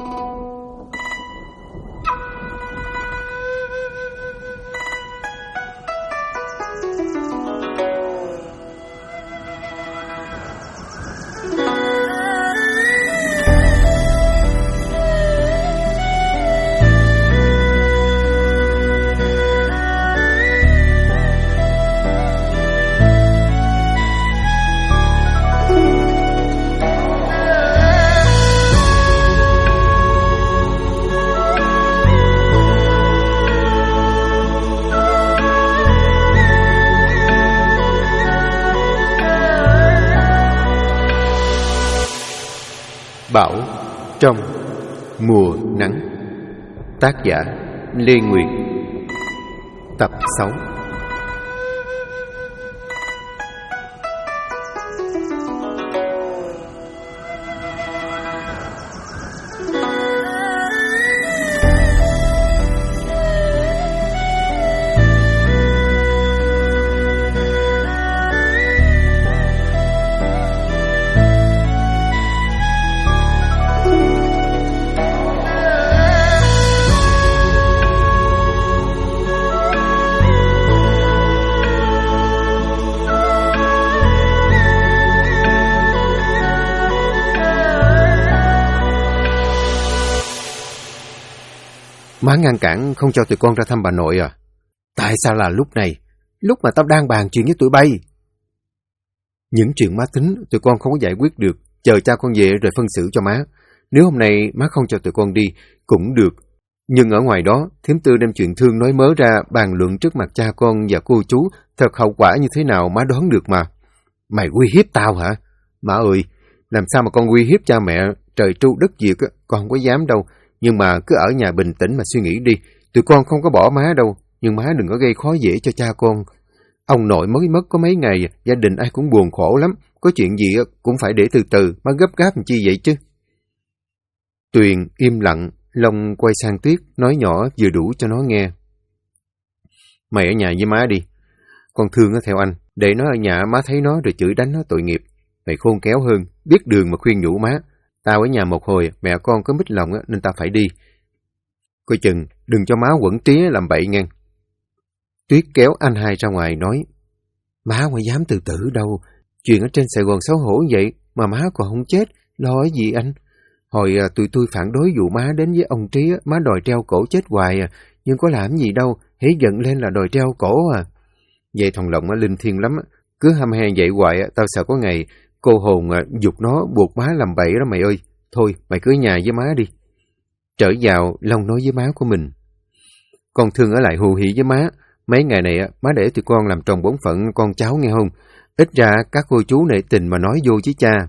Bão trong mùa nắng. Tác giả Lê Nguyệt. Tập 6. Má ngăn cản không cho tụi con ra thăm bà nội à? Tại sao là lúc này? Lúc mà tao đang bàn chuyện với tụi bay. Những chuyện má tính tụi con không có giải quyết được. Chờ cha con về rồi phân xử cho má. Nếu hôm nay má không cho tụi con đi cũng được. Nhưng ở ngoài đó, thím Tư đem chuyện thương nói mớ ra bàn luận trước mặt cha con và cô chú. Thật hậu quả như thế nào má đoán được mà. Mày uy hiếp tao hả? Má ơi, làm sao mà con uy hiếp cha mẹ? Trời tru đất diệt con không có dám đâu. Nhưng mà cứ ở nhà bình tĩnh mà suy nghĩ đi. Tụi con không có bỏ má đâu. Nhưng má đừng có gây khó dễ cho cha con. Ông nội mới mất có mấy ngày. Gia đình ai cũng buồn khổ lắm. Có chuyện gì cũng phải để từ từ. Má gấp gáp làm chi vậy chứ? Tuyền im lặng. Long quay sang Tuyết nói nhỏ vừa đủ cho nó nghe. Mày ở nhà với má đi. Con thương nó theo anh. Để nó ở nhà má thấy nó rồi chửi đánh nó tội nghiệp. Mày khôn khéo hơn. Biết đường mà khuyên nhủ má. Tao ở nhà một hồi, mẹ con có mít lòng nên tao phải đi. Coi chừng, đừng cho má quẩn tría làm bậy nghe. Tuyết kéo anh hai ra ngoài nói, má không dám tự tử đâu. Chuyện ở trên Sài Gòn xấu hổ vậy mà má còn không chết, lo cái gì anh? Hồi tụi tôi phản đối vụ má đến với ông Trí, má đòi treo cổ chết hoài à. Nhưng có làm gì đâu, hễ giận lên là đòi treo cổ à. Vậy thằng Lộng linh thiêng lắm, cứ hăm he vậy hoài, tao sợ có ngày cô hồn giục nó buộc má làm bậy đó mày ơi. Thôi, mày cứ ở nhà với má đi. Trở vào, Long nói với má của mình. Con thương ở lại hù hỉ với má. Mấy ngày này má để tụi con làm tròn bổn phận con cháu nghe không? Ít ra các cô chú nể tình mà nói vô với cha.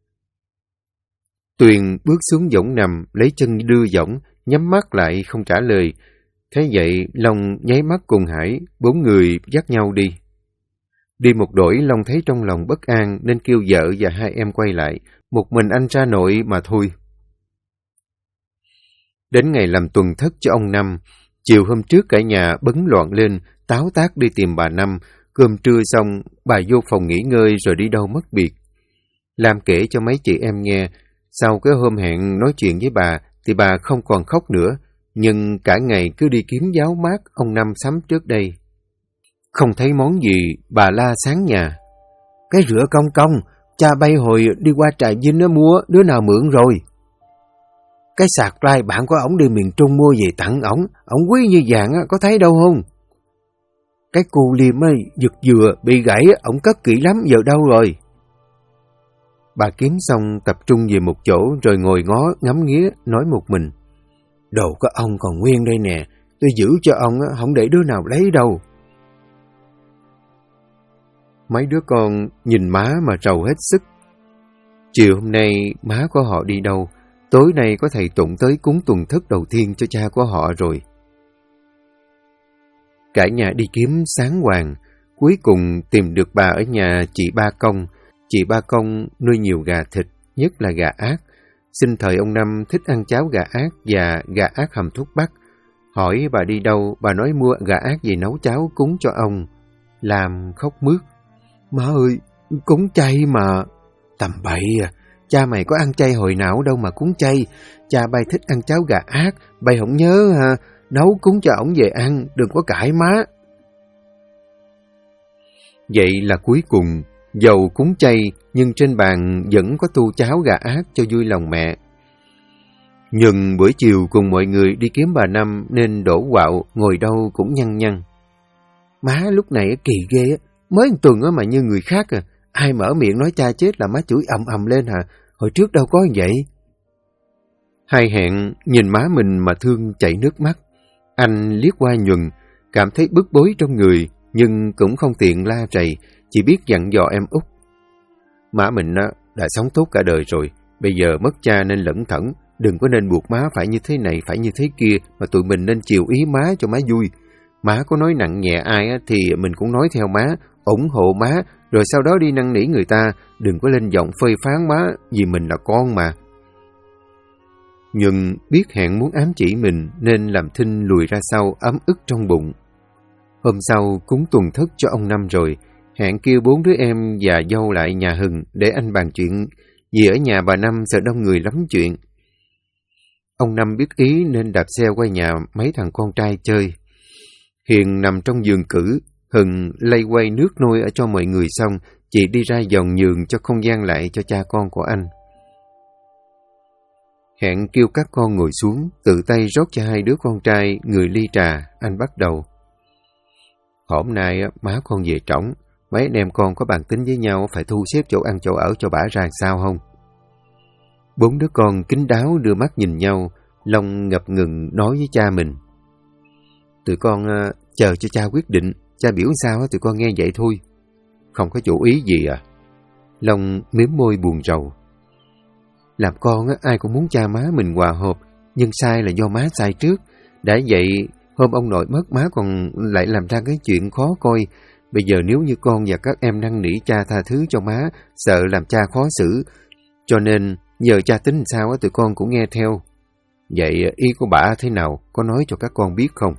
Tuyền bước xuống võng nằm, lấy chân đưa võng, nhắm mắt lại không trả lời. Thế vậy, Long nháy mắt cùng Hải, bốn người dắt nhau đi. Đi một đổi, Long thấy trong lòng bất an nên kêu vợ và hai em quay lại. Một mình anh ra nội mà thôi. Đến ngày làm tuần thất cho ông Năm, chiều hôm trước cả nhà bấn loạn lên, táo tác đi tìm bà Năm. Cơm trưa xong, bà vô phòng nghỉ ngơi rồi đi đâu mất biệt. Lam kể cho mấy chị em nghe, sau cái hôm hẹn nói chuyện với bà thì bà không còn khóc nữa, nhưng cả ngày cứ đi kiếm giáo mát ông Năm sắm trước đây. Không thấy món gì, bà la sáng nhà. Cái rửa công công, cha bay hồi đi qua Trà Vinh nó mua, đứa nào mượn rồi. Cái sạc lai bạn của ổng đi miền Trung mua về tặng ổng quý như vàng có thấy đâu không? Cái cu liêm giật dừa bị gãy, ổng cất kỹ lắm, giờ đâu rồi? Bà kiếm xong tập trung về một chỗ rồi ngồi ngó ngắm nghía nói một mình. Đồ của ông còn nguyên đây nè, tôi giữ cho ông không để đứa nào lấy đâu. Mấy đứa con nhìn má mà rầu hết sức. Chiều hôm nay má của họ đi đâu? Tối nay có thầy Tụng tới cúng tuần thất đầu tiên cho cha của họ rồi. Cả nhà đi kiếm sáng hoàng, cuối cùng tìm được bà ở nhà chị Ba Công. Chị Ba Công nuôi nhiều gà thịt, nhất là gà ác. Sinh thời ông Năm thích ăn cháo gà ác và gà ác hầm thuốc bắc. Hỏi bà đi đâu, bà nói mua gà ác về nấu cháo cúng cho ông. Làm khóc mướt. Má ơi, cúng chay mà. Tầm bậy à, cha mày có ăn chay hồi nào đâu mà cúng chay. Cha bay thích ăn cháo gà ác, bay không nhớ ha, nấu cúng cho ổng về ăn, đừng có cãi má. Vậy là cuối cùng, dầu cúng chay, nhưng trên bàn vẫn có tô cháo gà ác cho vui lòng mẹ. Nhưng buổi chiều cùng mọi người đi kiếm bà Năm nên đổ quạo, ngồi đâu cũng nhăn nhăn. Má lúc này kỳ ghê á, mới một tuần mà như người khác à. Ai mở miệng nói cha chết là má chửi ầm ầm lên hả? Hồi trước đâu có như vậy. Hai Hẹn nhìn má mình mà thương chảy nước mắt. Anh liếc qua Nhuần, cảm thấy bức bối trong người, nhưng cũng không tiện la rầy, chỉ biết dặn dò em út. Má mình đã sống tốt cả đời rồi, bây giờ mất cha nên lẩn thẩn, đừng có nên buộc má phải như thế này, phải như thế kia, mà tụi mình nên chiều ý má cho má vui. Má có nói nặng nhẹ ai thì mình cũng nói theo má, ủng hộ má, rồi sau đó đi năn nỉ người ta, đừng có lên giọng phê phán má, vì mình là con mà. Nhưng biết Hẹn muốn ám chỉ mình nên làm thinh lùi ra sau, ấm ức trong bụng. Hôm sau cúng tuần thất cho ông Năm rồi, Hẹn kêu 4 đứa em và dâu lại nhà Hừng để anh bàn chuyện, vì ở nhà bà Năm sợ đông người lắm chuyện. Ông Năm biết ý nên đạp xe qua nhà mấy thằng con trai chơi. Hiền nằm trong giường cử, Hừng lay quay nước nôi ở cho mọi người xong, chị đi ra vòng nhường cho không gian lại cho cha con của anh. Hẹn kêu các con ngồi xuống, tự tay rót cho hai đứa con trai người ly trà, anh bắt đầu. Hôm nay má con về trỏng, mấy anh em con có bàn tính với nhau phải thu xếp chỗ ăn chỗ ở cho bả ra sao không? 4 đứa con kín đáo đưa mắt nhìn nhau, Long ngập ngừng nói với cha mình. Tụi con chờ cho cha quyết định, cha biểu sao tụi con nghe vậy thôi. Không có chủ ý gì à? Long mím môi buồn rầu. Làm con ai cũng muốn cha má mình hòa hợp, nhưng sai là do má sai trước. Đã vậy, hôm ông nội mất má còn lại làm ra cái chuyện khó coi. Bây giờ nếu như con và các em năn nỉ cha tha thứ cho má, sợ làm cha khó xử. Cho nên, giờ cha tính sao tụi con cũng nghe theo. Vậy ý của bả thế nào, có nói cho các con biết không?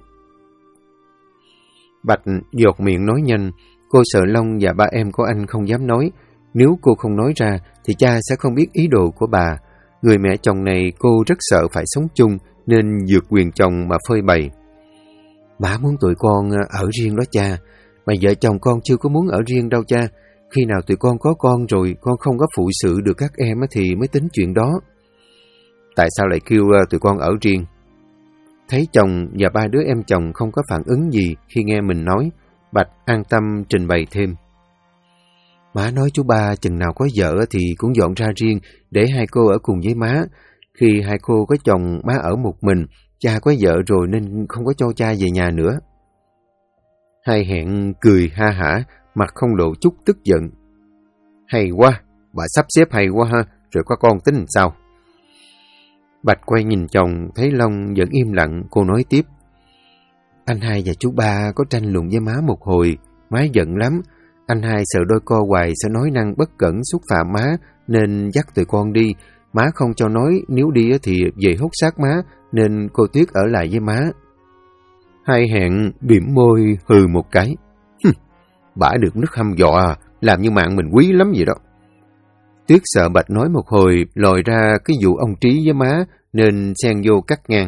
Bạch dột miệng nói nhanh, cô sợ Long và ba em của anh không dám nói. Nếu cô không nói ra, thì cha sẽ không biết ý đồ của bà. Người mẹ chồng này cô rất sợ phải sống chung, nên vượt quyền chồng mà phơi bày. Bà muốn tụi con ở riêng đó cha, mà vợ chồng con chưa có muốn ở riêng đâu cha. Khi nào tụi con có con rồi, con không có phụ sự được các em thì mới tính chuyện đó. Tại sao lại kêu tụi con ở riêng? Thấy chồng và 3 đứa em chồng không có phản ứng gì khi nghe mình nói, Bạch an tâm trình bày thêm. Má nói chú ba chừng nào có vợ thì cũng dọn ra riêng để hai cô ở cùng với má. Khi hai cô có chồng, má ở một mình, cha có vợ rồi nên không có cho cha về nhà nữa. Hai Hẹn cười ha hả, mặt không lộ chút tức giận. Hay quá, bà sắp xếp hay quá ha, rồi có con tính sao? Bạch quay nhìn chồng, thấy Long vẫn im lặng, cô nói tiếp. Anh hai và chú ba có tranh luận với má một hồi, má giận lắm. Anh hai sợ đôi co hoài sẽ nói năng bất cẩn xúc phạm má, nên dắt tụi con đi. Má không cho nói, nếu đi thì về hốt xác má, nên cô Tuyết ở lại với má. Hai Hẹn bỉm môi hừ một cái. Bả được nước hăm dọa, làm như mạng mình quý lắm vậy đó. Tuyết sợ Bạch nói một hồi, lòi ra cái vụ ông Trí với má, nên xen vô cắt ngang.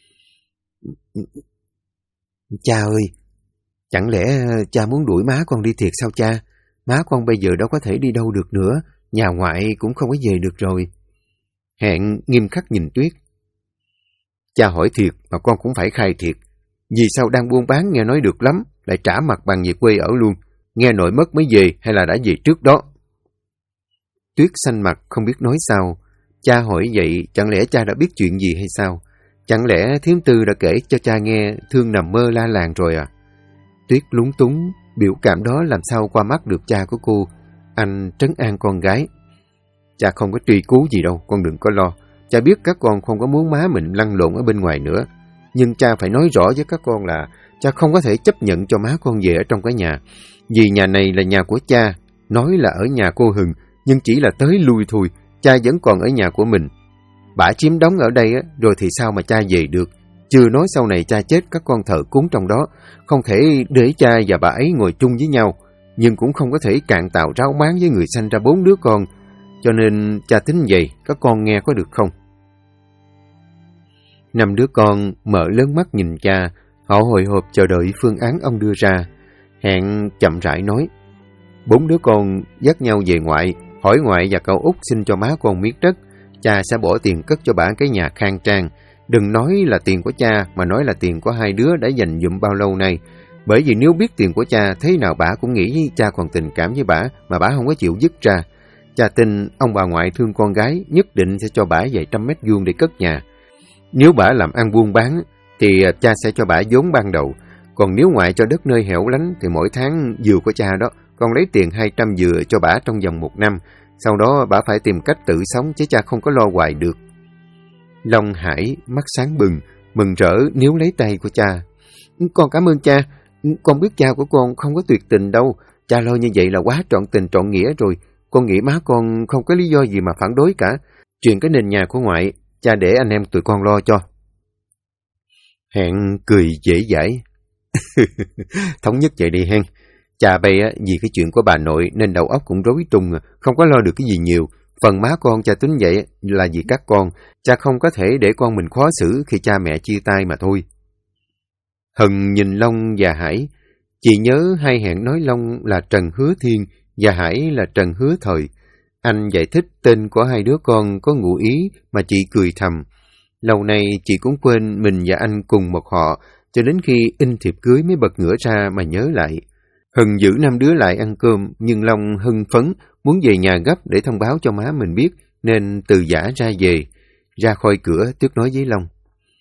Cha ơi, chẳng lẽ cha muốn đuổi má con đi thiệt sao cha? Má con bây giờ đâu có thể đi đâu được nữa, nhà ngoại cũng không có về được rồi. Hẹn nghiêm khắc nhìn Tuyết. Cha hỏi thiệt mà con cũng phải khai thiệt. Vì sao đang buôn bán nghe nói được lắm, lại trả mặt bằng về quê ở luôn? Nghe nội mất mới về hay là đã về trước đó? Tuyết xanh mặt không biết nói sao. Cha hỏi vậy chẳng lẽ cha đã biết chuyện gì hay sao? Chẳng lẽ Thiếm Tư đã kể cho cha nghe Thương nằm mơ la làng rồi à? Tuyết lúng túng, biểu cảm đó làm sao qua mắt được cha của cô. Anh trấn an con gái. Cha không có truy cứu gì đâu, con đừng có lo. Cha biết các con không có muốn má mình lăn lộn ở bên ngoài nữa. Nhưng cha phải nói rõ với các con là cha không có thể chấp nhận cho má con về ở trong cái nhà. Vì nhà này là nhà của cha. Nói là ở nhà cô Hừng, nhưng chỉ là tới lui thôi. Cha vẫn còn ở nhà của mình. Bả chiếm đóng ở đây rồi thì sao mà cha về được? Chưa nói sau này cha chết các con thờ cúng trong đó. Không thể để cha và bà ấy ngồi chung với nhau. Nhưng cũng không có thể cạn tàu ráo máng với người sanh ra 4 đứa con. cho nên cha tính vậy, các con nghe có được không? 5 đứa con mở lớn mắt nhìn cha, họ hồi hộp chờ đợi phương án ông đưa ra. Hẹn chậm rãi nói, 4 đứa con dắt nhau về ngoại, hỏi ngoại và cậu út xin cho má con miếng đất. Cha sẽ bỏ tiền cất cho bả cái nhà khang trang. Đừng nói là tiền của cha, mà nói là tiền của hai đứa đã dành dụm bao lâu nay. Bởi vì nếu biết tiền của cha, thế nào bả cũng nghĩ cha còn tình cảm với bả, mà bả không có chịu dứt ra. Cha tin ông bà ngoại thương con gái, nhất định sẽ cho bả vài trăm mét vuông để cất nhà. Nếu bả làm ăn buôn bán, thì cha sẽ cho bả vốn ban đầu. Còn nếu ngoại cho đất nơi hẻo lánh, thì mỗi tháng dừa của cha đó, con lấy tiền 200 dừa cho bả trong vòng 1 năm. Sau đó bả phải tìm cách tự sống, chứ cha không có lo hoài được. Long Hải mắt sáng bừng, mừng rỡ níu lấy tay của cha. Con cảm ơn cha, con biết cha của con không có tuyệt tình đâu. Cha lo như vậy là quá trọn tình trọn nghĩa rồi. Con nghĩ má con không có lý do gì mà phản đối cả. Chuyện cái nền nhà của ngoại, cha để anh em tụi con lo cho. Hẹn cười dễ dãi. Thống nhất vậy đi hen. Cha bây vì cái chuyện của bà nội nên đầu óc cũng rối tung, không có lo được cái gì nhiều. Phần má con cha tính vậy là vì các con, cha không có thể để con mình khó xử khi cha mẹ chia tay mà thôi. Hân nhìn Long và Hải. Chị nhớ hay Hẹn nói Long là Trần Hứa Thiên và Hải là Trần Hứa Thời. Anh giải thích tên của hai đứa con có ngụ ý mà chị cười thầm. Lâu nay chị cũng quên mình và anh cùng một họ, cho đến khi in thiệp cưới mới bật ngửa ra mà nhớ lại. Hân giữ 5 đứa lại ăn cơm, nhưng Long hưng phấn, muốn về nhà gấp để thông báo cho má mình biết, nên từ giã ra về. Ra khỏi cửa, Tuyết nói với Long.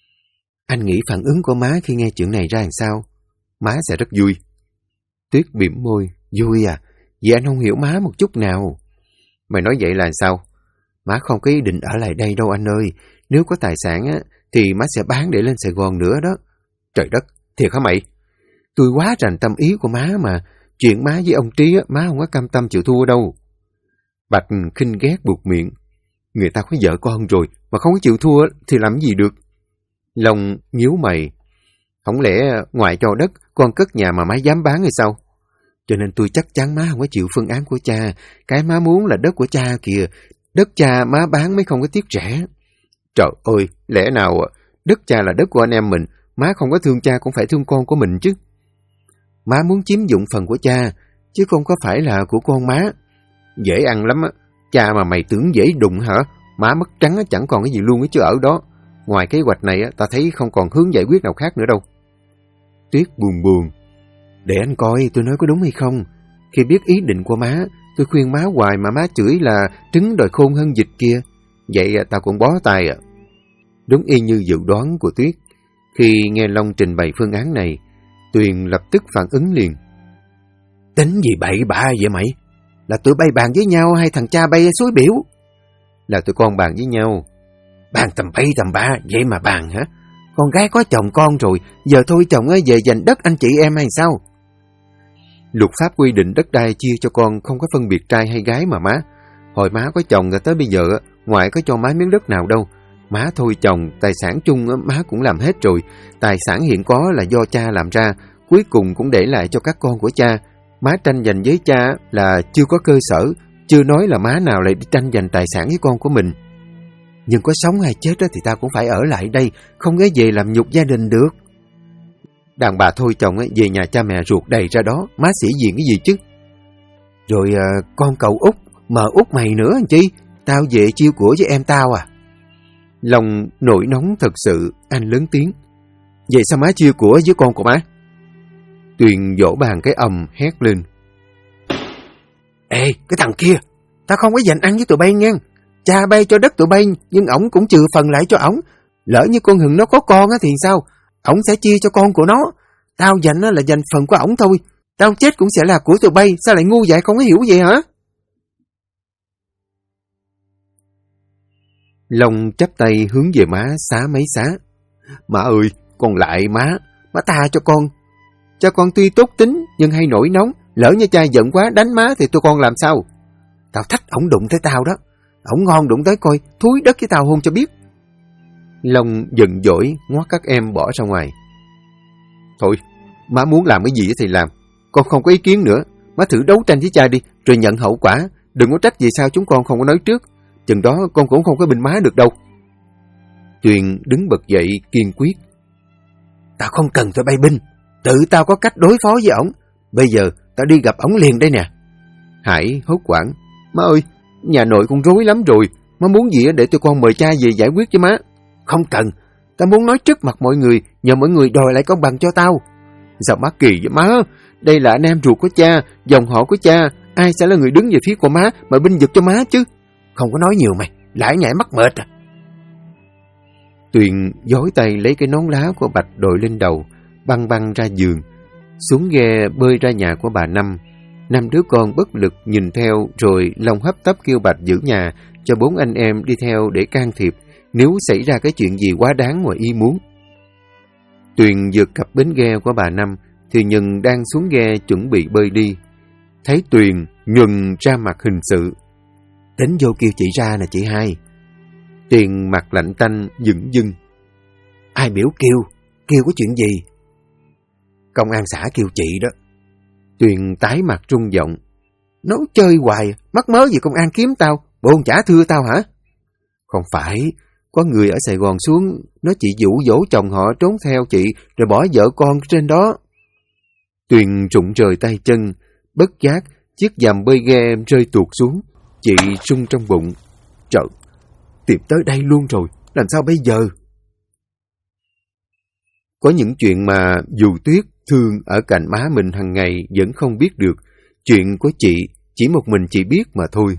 Anh nghĩ phản ứng của má khi nghe chuyện này ra làm sao? Má sẽ rất vui. Tuyết bỉm môi. Vui à? Vì anh không hiểu má một chút nào. Mày nói vậy là sao? Má không có ý định ở lại đây đâu anh ơi. Nếu có tài sản á, thì má sẽ bán để lên Sài Gòn nữa đó. Trời đất, thiệt hả mày? Tôi quá rành tâm ý của má mà. Chuyện má với ông Trí á, má không có cam tâm chịu thua đâu. Bạch khinh ghét buộc miệng. Người ta có vợ con rồi, mà không có chịu thua thì làm gì được? Long nhíu mày. Không lẽ ngoại cho đất, con cất nhà mà má dám bán hay sao? Cho nên tôi chắc chắn má không có chịu phương án của cha. Cái má muốn là đất của cha kìa. Đất cha má bán mới không có tiếc rẻ. Trời ơi, lẽ nào đất cha là đất của anh em mình, má không có thương cha cũng phải thương con của mình chứ. Má muốn chiếm dụng phần của cha, chứ không có phải là của con má. Dễ ăn lắm á, cha mà mày tưởng dễ đụng hả? Má mất trắng chẳng còn cái gì luôn ấy chứ ở đó. Ngoài kế hoạch này ta thấy không còn hướng giải quyết nào khác nữa đâu. Tuyết buồn buồn. Để anh coi tôi nói có đúng hay không. Khi biết ý định của má, tôi khuyên má hoài mà má chửi là trứng đòi khôn hơn vịt kia. Vậy ta cũng bó tay à. Đúng y như dự đoán của Tuyết. Khi nghe Long trình bày phương án này, Tuyền lập tức phản ứng liền. Tính gì bậy bạ vậy mày? Là tụi bay bàn với nhau hay thằng cha bay suối biểu? Là tụi con bàn với nhau. Bàn tầm bay tầm bạ, vậy mà bàn hả? Con gái có chồng con rồi, giờ thôi chồng về giành đất anh chị em hay sao? Luật pháp quy định đất đai chia cho con không có phân biệt trai hay gái mà má. Hồi má có chồng rồi tới bây giờ, ngoại có cho má miếng đất nào đâu. Má thôi chồng, tài sản chung má cũng làm hết rồi. Tài sản hiện có là do cha làm ra, cuối cùng cũng để lại cho các con của cha. Má tranh giành với cha là chưa có cơ sở, chưa nói là má nào lại đi tranh giành tài sản với con của mình. Nhưng có sống hay chết thì ta cũng phải ở lại đây, không ghé về làm nhục gia đình được. Đàn bà thôi chồng về nhà cha mẹ ruột đầy ra đó, má sĩ diện cái gì chứ? Rồi con cậu út, mờ út mày nữa anh chi? Tao về chiêu của với em tao à? Lòng nổi nóng thật sự, anh lớn tiếng. Vậy sao má chia của với con của má? Tuyền vỗ bàn cái ầm hét lên. Ê, cái thằng kia, tao không có dành ăn với tụi bay nha. Cha bay cho đất tụi bay, nhưng ổng cũng trừ phần lại cho ổng. Lỡ như con Hừng nó có con thì sao? Ổng sẽ chia cho con của nó. Tao dành là dành phần của ổng thôi. Tao chết cũng sẽ là của tụi bay. Sao lại ngu vậy, không có hiểu vậy hả? Long chắp tay hướng về má xá mấy xá. Má ơi, con lại má tha cho con. Cha con tuy tốt tính nhưng hay nổi nóng. Lỡ như cha giận quá đánh má thì tụi con làm sao? Tao thách ổng đụng tới tao đó. Ổng ngon đụng tới coi, thúi đất với tao hôn cho biết. Long giận dỗi ngoắt các em bỏ ra ngoài. Thôi, má muốn làm cái gì thì làm. Con không có ý kiến nữa. Má thử đấu tranh với cha đi, rồi nhận hậu quả. Đừng có trách vì sao chúng con không có nói trước. Chừng đó con cũng không có binh má được đâu. Tuyền đứng bật dậy kiên quyết. Tao không cần tụi bay binh. Tự tao có cách đối phó với ổng. Bây giờ tao đi gặp ổng liền đây nè. Hải hốt hoảng. Má ơi, nhà nội con rối lắm rồi. Má muốn gì để tụi con mời cha về giải quyết cho má. Không cần. Tao muốn nói trước mặt mọi người, nhờ mọi người đòi lại công bằng cho tao. Sao má kỳ vậy má? Đây là anh em ruột của cha, dòng họ của cha. Ai sẽ là người đứng về phía của má mà binh vực cho má chứ? Không có nói nhiều mày, lải nhải mắc mệt à. Tuyền giói tay lấy cái nón lá của Bạch đội lên đầu, băng băng ra giường, xuống ghe bơi ra nhà của bà Năm. 5 đứa con bất lực nhìn theo rồi lòng hấp tấp kêu Bạch giữ nhà cho 4 anh em đi theo để can thiệp nếu xảy ra cái chuyện gì quá đáng ngoài ý muốn. Tuyền vượt cập bến ghe của bà Năm thì Nhân đang xuống ghe chuẩn bị bơi đi. Thấy Tuyền, Nhân ra mặt hình sự. Tính vô kêu chị ra nè chị hai. Tuyền mặt lạnh tanh dửng dưng. Ai biểu kêu có chuyện gì? Công an xã kêu chị đó. Tuyền tái mặt trung giọng. Nói chơi hoài, mắc mớ gì công an kiếm tao, bộ chả thưa tao hả? Không phải, có người ở Sài Gòn xuống, nói chị dụ dỗ chồng họ trốn theo chị, rồi bỏ vợ con trên đó. Tuyền rụng rời tay chân, bất giác, chiếc dầm bơi ghe rơi tuột xuống. Chị rung trong bụng. Trời, tìm tới đây luôn rồi, làm sao bây giờ? Có những chuyện mà dù Tuyết thương ở cạnh má mình hàng ngày vẫn không biết được. Chuyện của chị chỉ một mình chị biết mà thôi.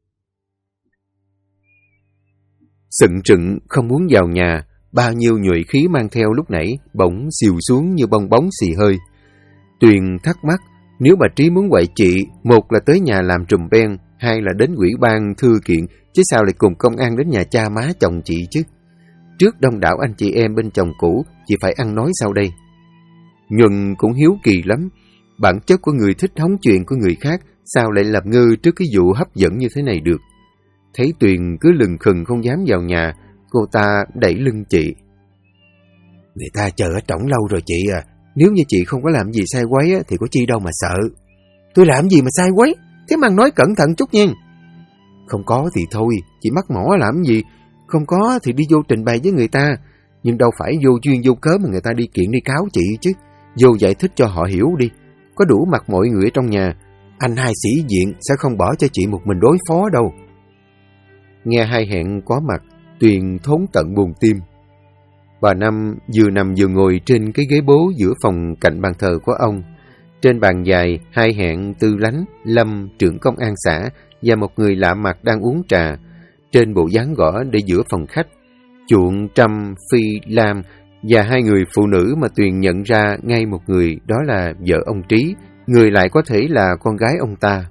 Sững trựng không muốn vào nhà, bao nhiêu nhuệ khí mang theo lúc nãy bỗng xìu xuống như bong bóng xì hơi. Tuyền thắc mắc, nếu bà Trí muốn quậy chị, một là tới nhà làm trùm ben, hai là đến ủy ban thư kiện, chứ sao lại cùng công an đến nhà cha má chồng chị chứ? Trước đông đảo anh chị em bên chồng cũ, chị phải ăn nói sau đây. Nhuần cũng hiếu kỳ lắm, bản chất của người thích hóng chuyện của người khác, sao lại làm ngơ trước cái vụ hấp dẫn như thế này được? Thấy Tuyền cứ lừng khừng không dám vào nhà, cô ta đẩy lưng chị. Người ta chờ ở trỏng lâu rồi chị à, nếu như chị không có làm gì sai quấy thì có chi đâu mà sợ. Tôi làm gì mà sai quấy, thế mà nói cẩn thận chút nha. Không có thì thôi, chị mắc mỏ làm gì, không có thì đi vô trình bày với người ta, nhưng đâu phải vô duyên vô cớ mà người ta đi kiện đi cáo chị chứ. Vô giải thích cho họ hiểu đi, có đủ mặt mọi người ở trong nhà, anh hai sĩ diện sẽ không bỏ cho chị một mình đối phó đâu. Nghe hai hẹn có mặt, Tuyền thốn tận buồn tim. Bà Năm vừa nằm vừa ngồi trên cái ghế bố giữa phòng cạnh bàn thờ của ông. Trên bàn dài, hai hẹn Tư Lánh, Lâm, trưởng công an xã và một người lạ mặt đang uống trà. Trên bộ dáng gõ để giữa phòng khách, Chuộng, Trâm, Phi, Lam và hai người phụ nữ mà Tuyền nhận ra ngay một người, đó là vợ ông Trí, người lại có thể là con gái ông ta.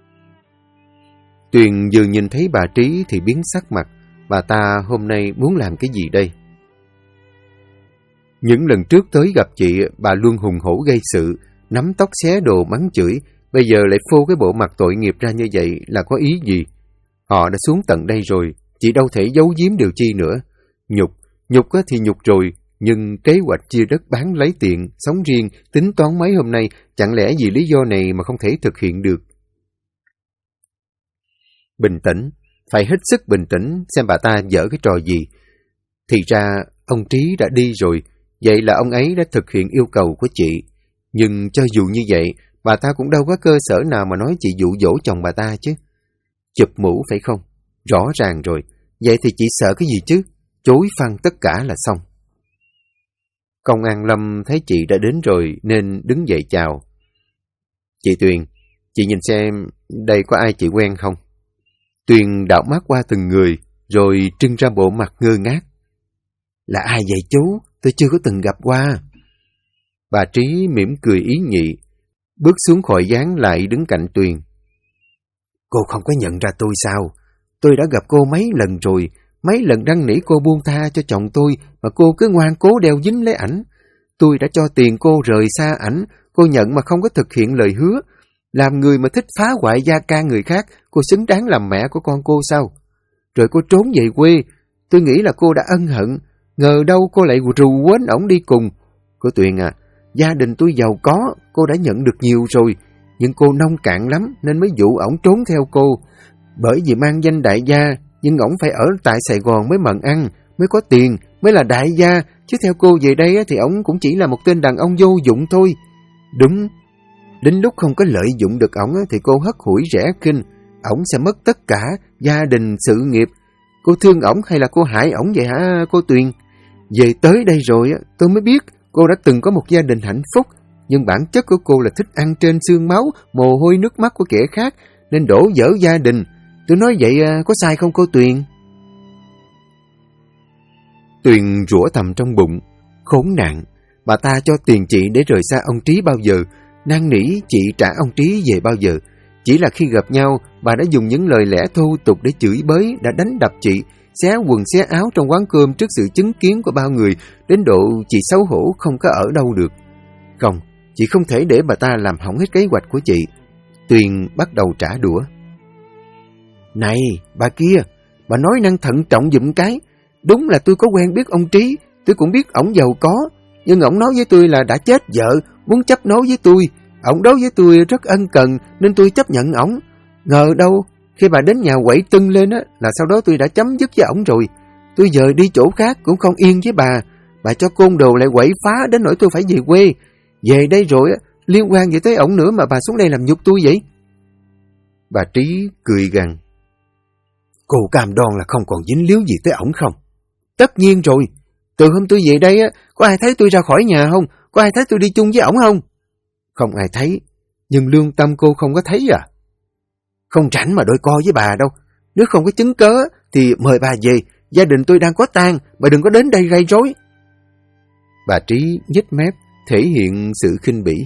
Tuyền vừa nhìn thấy bà Trí thì biến sắc mặt, bà ta hôm nay muốn làm cái gì đây? Những lần trước tới gặp chị, bà luôn hùng hổ gây sự, nắm tóc xé đồ mắng chửi, bây giờ lại phô cái bộ mặt tội nghiệp ra như vậy là có ý gì? Họ đã xuống tận đây rồi, chị đâu thể giấu giếm điều chi nữa. Nhục thì nhục rồi, nhưng kế hoạch chia đất bán lấy tiền, sống riêng, tính toán mấy hôm nay, chẳng lẽ vì lý do này mà không thể thực hiện được? Bình tĩnh, phải hết sức bình tĩnh xem bà ta dở cái trò gì. Thì ra, ông Trí đã đi rồi, vậy là ông ấy đã thực hiện yêu cầu của chị. Nhưng cho dù như vậy, bà ta cũng đâu có cơ sở nào mà nói chị dụ dỗ chồng bà ta chứ. Chụp mũ phải không? Rõ ràng rồi, vậy thì chị sợ cái gì chứ? Chối phăng tất cả là xong. Công an Lâm thấy chị đã đến rồi nên đứng dậy chào. Chị Tuyền, chị nhìn xem đây có ai chị quen không? Tuyền đảo mắt qua từng người rồi trưng ra bộ mặt ngơ ngác. Là ai vậy chú? Tôi chưa có từng gặp qua. Bà Trí mỉm cười ý nhị, bước xuống khỏi gián lại đứng cạnh Tuyền. Cô không có nhận ra tôi sao? Tôi đã gặp cô mấy lần rồi, mấy lần năn nỉ cô buông tha cho chồng tôi mà cô cứ ngoan cố đeo dính lấy ảnh. Tôi đã cho tiền cô rời xa ảnh, cô nhận mà không có thực hiện lời hứa. Làm người mà thích phá hoại gia can người khác, cô xứng đáng làm mẹ của con cô sao? Rồi cô trốn về quê, tôi nghĩ là cô đã ân hận, ngờ đâu cô lại rù quến ổng đi cùng. Cô Tuyền à, gia đình tôi giàu có, cô đã nhận được nhiều rồi, nhưng cô nông cạn lắm nên mới dụ ổng trốn theo cô. Bởi vì mang danh đại gia, nhưng ổng phải ở tại Sài Gòn mới mần ăn, mới có tiền, mới là đại gia, chứ theo cô về đây thì ổng cũng chỉ là một tên đàn ông vô dụng thôi. Đúng, đến lúc không có lợi dụng được ổng thì cô hất hủi rẻ kinh, ổng sẽ mất tất cả, gia đình, sự nghiệp. Cô thương ổng hay là cô hại ổng vậy hả cô Tuyền? Về tới đây rồi tôi mới biết cô đã từng có một gia đình hạnh phúc, nhưng bản chất của cô là thích ăn trên xương máu, mồ hôi nước mắt của kẻ khác, nên đổ vỡ gia đình. Tôi nói vậy có sai không cô Tuyền? Tuyền rủa thầm trong bụng. Khốn nạn, bà ta cho tiền chị để rời xa ông Trí bao giờ, năn nỉ chị trả ông Trí về bao giờ. Chỉ là khi gặp nhau, bà đã dùng những lời lẽ thô tục để chửi bới, đã đánh đập chị, xé quần xé áo trong quán cơm trước sự chứng kiến của bao người, đến độ chị xấu hổ không có ở đâu được. Không, chị không thể để bà ta làm hỏng hết kế hoạch của chị. Tuyền bắt đầu trả đũa. Này, bà kia, bà nói năng thận trọng giùm cái. Đúng là tôi có quen biết ông Trí, tôi cũng biết ổng giàu có, nhưng ổng nói với tôi là đã chết vợ, muốn chấp nối với tôi. Ổng đối với tôi rất ân cần nên tôi chấp nhận ổng. Ngờ đâu, khi bà đến nhà quậy tưng lên là sau đó tôi đã chấm dứt với ổng rồi. Tôi dời đi chỗ khác cũng không yên với bà cho côn đồ lại quậy phá đến nỗi tôi phải về quê. Về đây rồi liên quan gì tới ổng nữa mà bà xuống đây làm nhục tôi vậy? Bà Trí cười gằn. Cô cam đoan là không còn dính líu gì tới ổng không? Tất nhiên rồi. Từ hôm tôi về đây có ai thấy tôi ra khỏi nhà không? Có ai thấy tôi đi chung với ổng không? Không ai thấy, nhưng lương tâm cô không có thấy à? Không rảnh mà đôi co với bà đâu. Nếu không có chứng cớ thì mời bà về. Gia đình tôi đang có tang, bà đừng có đến đây gây rối. Bà Trí nhếch mép, thể hiện sự khinh bỉ.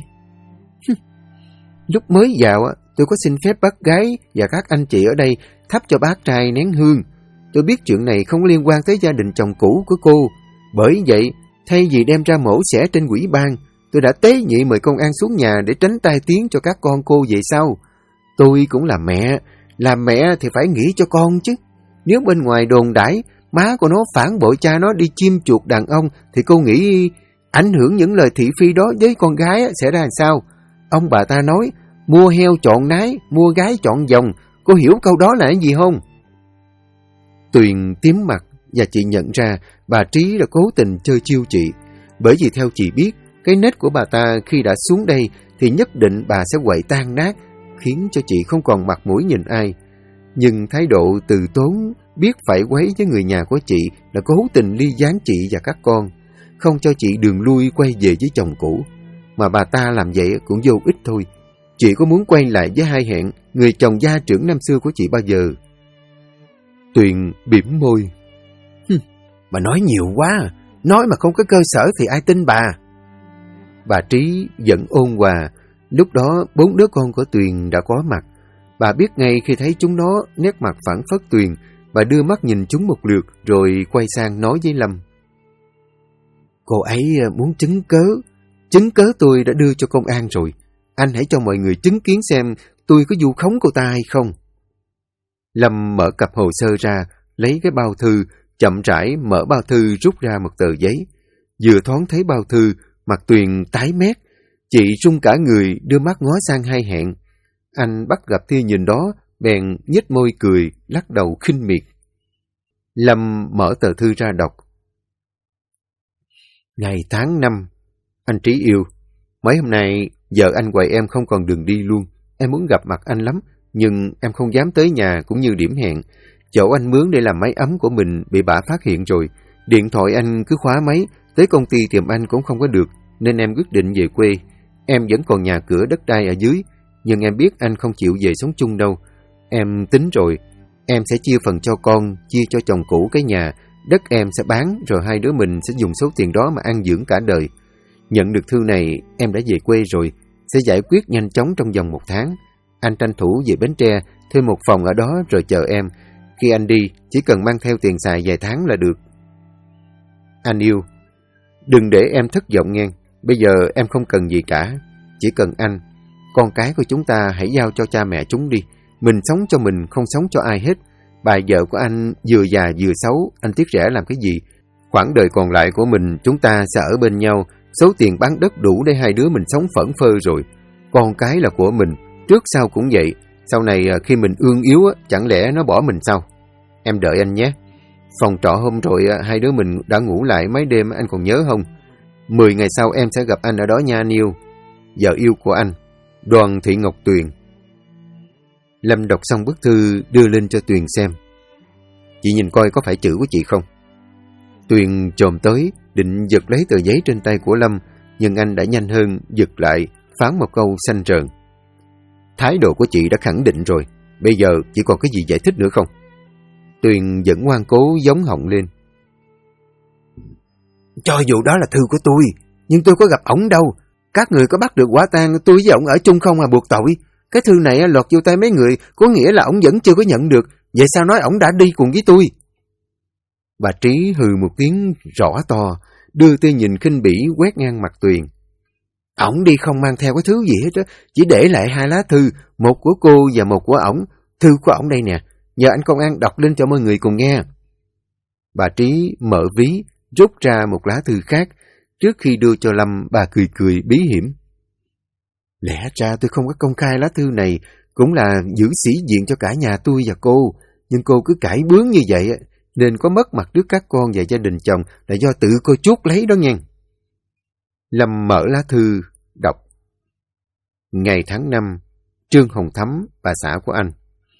Lúc mới vào tôi có xin phép bác gái và các anh chị ở đây thắp cho bác trai nén hương. Tôi biết chuyện này không liên quan tới gia đình chồng cũ của cô. Bởi vậy, thay vì đem ra mổ xẻ trên ủy ban, tôi đã tế nhị mời công an xuống nhà để tránh tai tiếng cho các con cô về sau. Tôi cũng là mẹ, làm mẹ thì phải nghĩ cho con chứ. Nếu bên ngoài đồn đãi má của nó phản bội cha nó đi chim chuột đàn ông thì cô nghĩ ảnh hưởng những lời thị phi đó với con gái sẽ ra làm sao? Ông bà ta nói mua heo chọn nái, mua gái chọn dòng. Cô hiểu câu đó là cái gì không? Tuyền tím mặt và chị nhận ra bà Trí đã cố tình chơi chiêu chị. Bởi vì theo chị biết, cái nết của bà ta khi đã xuống đây thì nhất định bà sẽ quậy tan nát, khiến cho chị không còn mặt mũi nhìn ai. Nhưng thái độ từ tốn, biết phải quấy với người nhà của chị là cố tình ly gián chị và các con, không cho chị đường lui quay về với chồng cũ. Mà bà ta làm vậy cũng vô ích thôi. Chị có muốn quay lại với hai hẹn người chồng gia trưởng năm xưa của chị bao giờ? Tuyền bỉm môi. Bà nói nhiều quá, nói mà không có cơ sở thì ai tin bà? Bà Trí vẫn ôn hòa. Lúc đó 4 đứa con của Tuyền đã có mặt. Bà biết ngay khi thấy chúng nó nét mặt phản phất Tuyền. Bà đưa mắt nhìn chúng một lượt rồi quay sang nói với Lâm. Cô ấy muốn chứng cớ tôi đã đưa cho công an rồi. Anh hãy cho mọi người chứng kiến xem tôi có vu khống cô ta hay không. Lâm mở cặp hồ sơ ra, lấy cái bao thư, chậm rãi mở bao thư rút ra một tờ giấy. Vừa thoáng thấy bao thư, mặt Tuyền tái mét. Chị run cả người đưa mắt ngó sang hai hẹn. Anh bắt gặp tia nhìn đó, bèn nhếch môi cười, lắc đầu khinh miệt. Lâm mở tờ thư ra đọc. Ngày tháng 5, anh Trí yêu. Mấy hôm nay vợ anh quậy em không còn đường đi luôn. Em muốn gặp mặt anh lắm, nhưng em không dám tới nhà cũng như điểm hẹn. Chỗ anh mướn để làm máy ấm của mình bị bả phát hiện rồi. Điện thoại anh cứ khóa máy, tới công ty tìm anh cũng không có được, nên em quyết định về quê. Em vẫn còn nhà cửa đất đai ở dưới, nhưng em biết anh không chịu về sống chung đâu. Em tính rồi, em sẽ chia phần cho con, chia cho chồng cũ cái nhà, đất em sẽ bán rồi hai đứa mình sẽ dùng số tiền đó mà ăn dưỡng cả đời. Nhận được thư này, em đã về quê rồi, sẽ giải quyết nhanh chóng trong vòng 1 tháng. Anh tranh thủ về Bến Tre, thuê một phòng ở đó rồi chờ em. Khi anh đi, chỉ cần mang theo tiền xài vài tháng là được. Anh yêu, đừng để em thất vọng nghe. Bây giờ em không cần gì cả, chỉ cần anh. Con cái của chúng ta hãy giao cho cha mẹ chúng đi. Mình sống cho mình, không sống cho ai hết. Bà vợ của anh vừa già vừa xấu, anh tiếc rẻ làm cái gì? Khoảng đời còn lại của mình, chúng ta sẽ ở bên nhau. Số tiền bán đất đủ để hai đứa mình sống phẫn phơ rồi. Con cái là của mình, Trước sau cũng vậy. Sau này khi mình ương yếu, chẳng lẽ nó bỏ mình sao? Em đợi anh nhé. Phòng trọ hôm rồi hai đứa mình đã ngủ lại mấy đêm, anh còn nhớ không? 10 ngày sau em sẽ gặp anh ở đó nha Niêu. Vợ yêu của anh, Đoàn Thị Ngọc Tuyền. Lâm đọc xong bức thư đưa lên cho Tuyền xem. Chị nhìn coi có phải chữ của chị không? Tuyền chồm tới, định giật lấy tờ giấy trên tay của Lâm, nhưng anh đã nhanh hơn, giật lại, phán một câu xanh trợn. Thái độ của chị đã khẳng định rồi, bây giờ chỉ còn cái gì giải thích nữa không? Tuyền vẫn ngoan cố giống họng lên. Cho dù đó là thư của tôi, nhưng tôi có gặp ổng đâu. Các người có bắt được quả tang tôi với ổng ở chung không buộc tội. Cái thư này lọt vô tay mấy người, có nghĩa là ổng vẫn chưa có nhận được. Vậy sao nói ổng đã đi cùng với tôi? Bà Trí hừ một tiếng rõ to, đưa tia nhìn khinh bỉ quét ngang mặt Tuyền. Ổng đi không mang theo cái thứ gì hết á, chỉ để lại 2 lá thư, một của cô và một của ổng. Thư của ổng đây nè, nhờ anh công an đọc lên cho mọi người cùng nghe. Bà Trí mở ví, rút ra một lá thư khác. Trước khi đưa cho Lâm, bà cười cười bí hiểm. Lẽ ra tôi không có công khai lá thư này, cũng là giữ sĩ diện cho cả nhà tôi và cô. Nhưng cô cứ cãi bướng như vậy, nên có mất mặt trước các con và gia đình chồng là do tự cô chuốt lấy đó nghe. Lâm mở lá thư, đọc. Ngày tháng 5, Trương Hồng Thắm, bà xã của anh.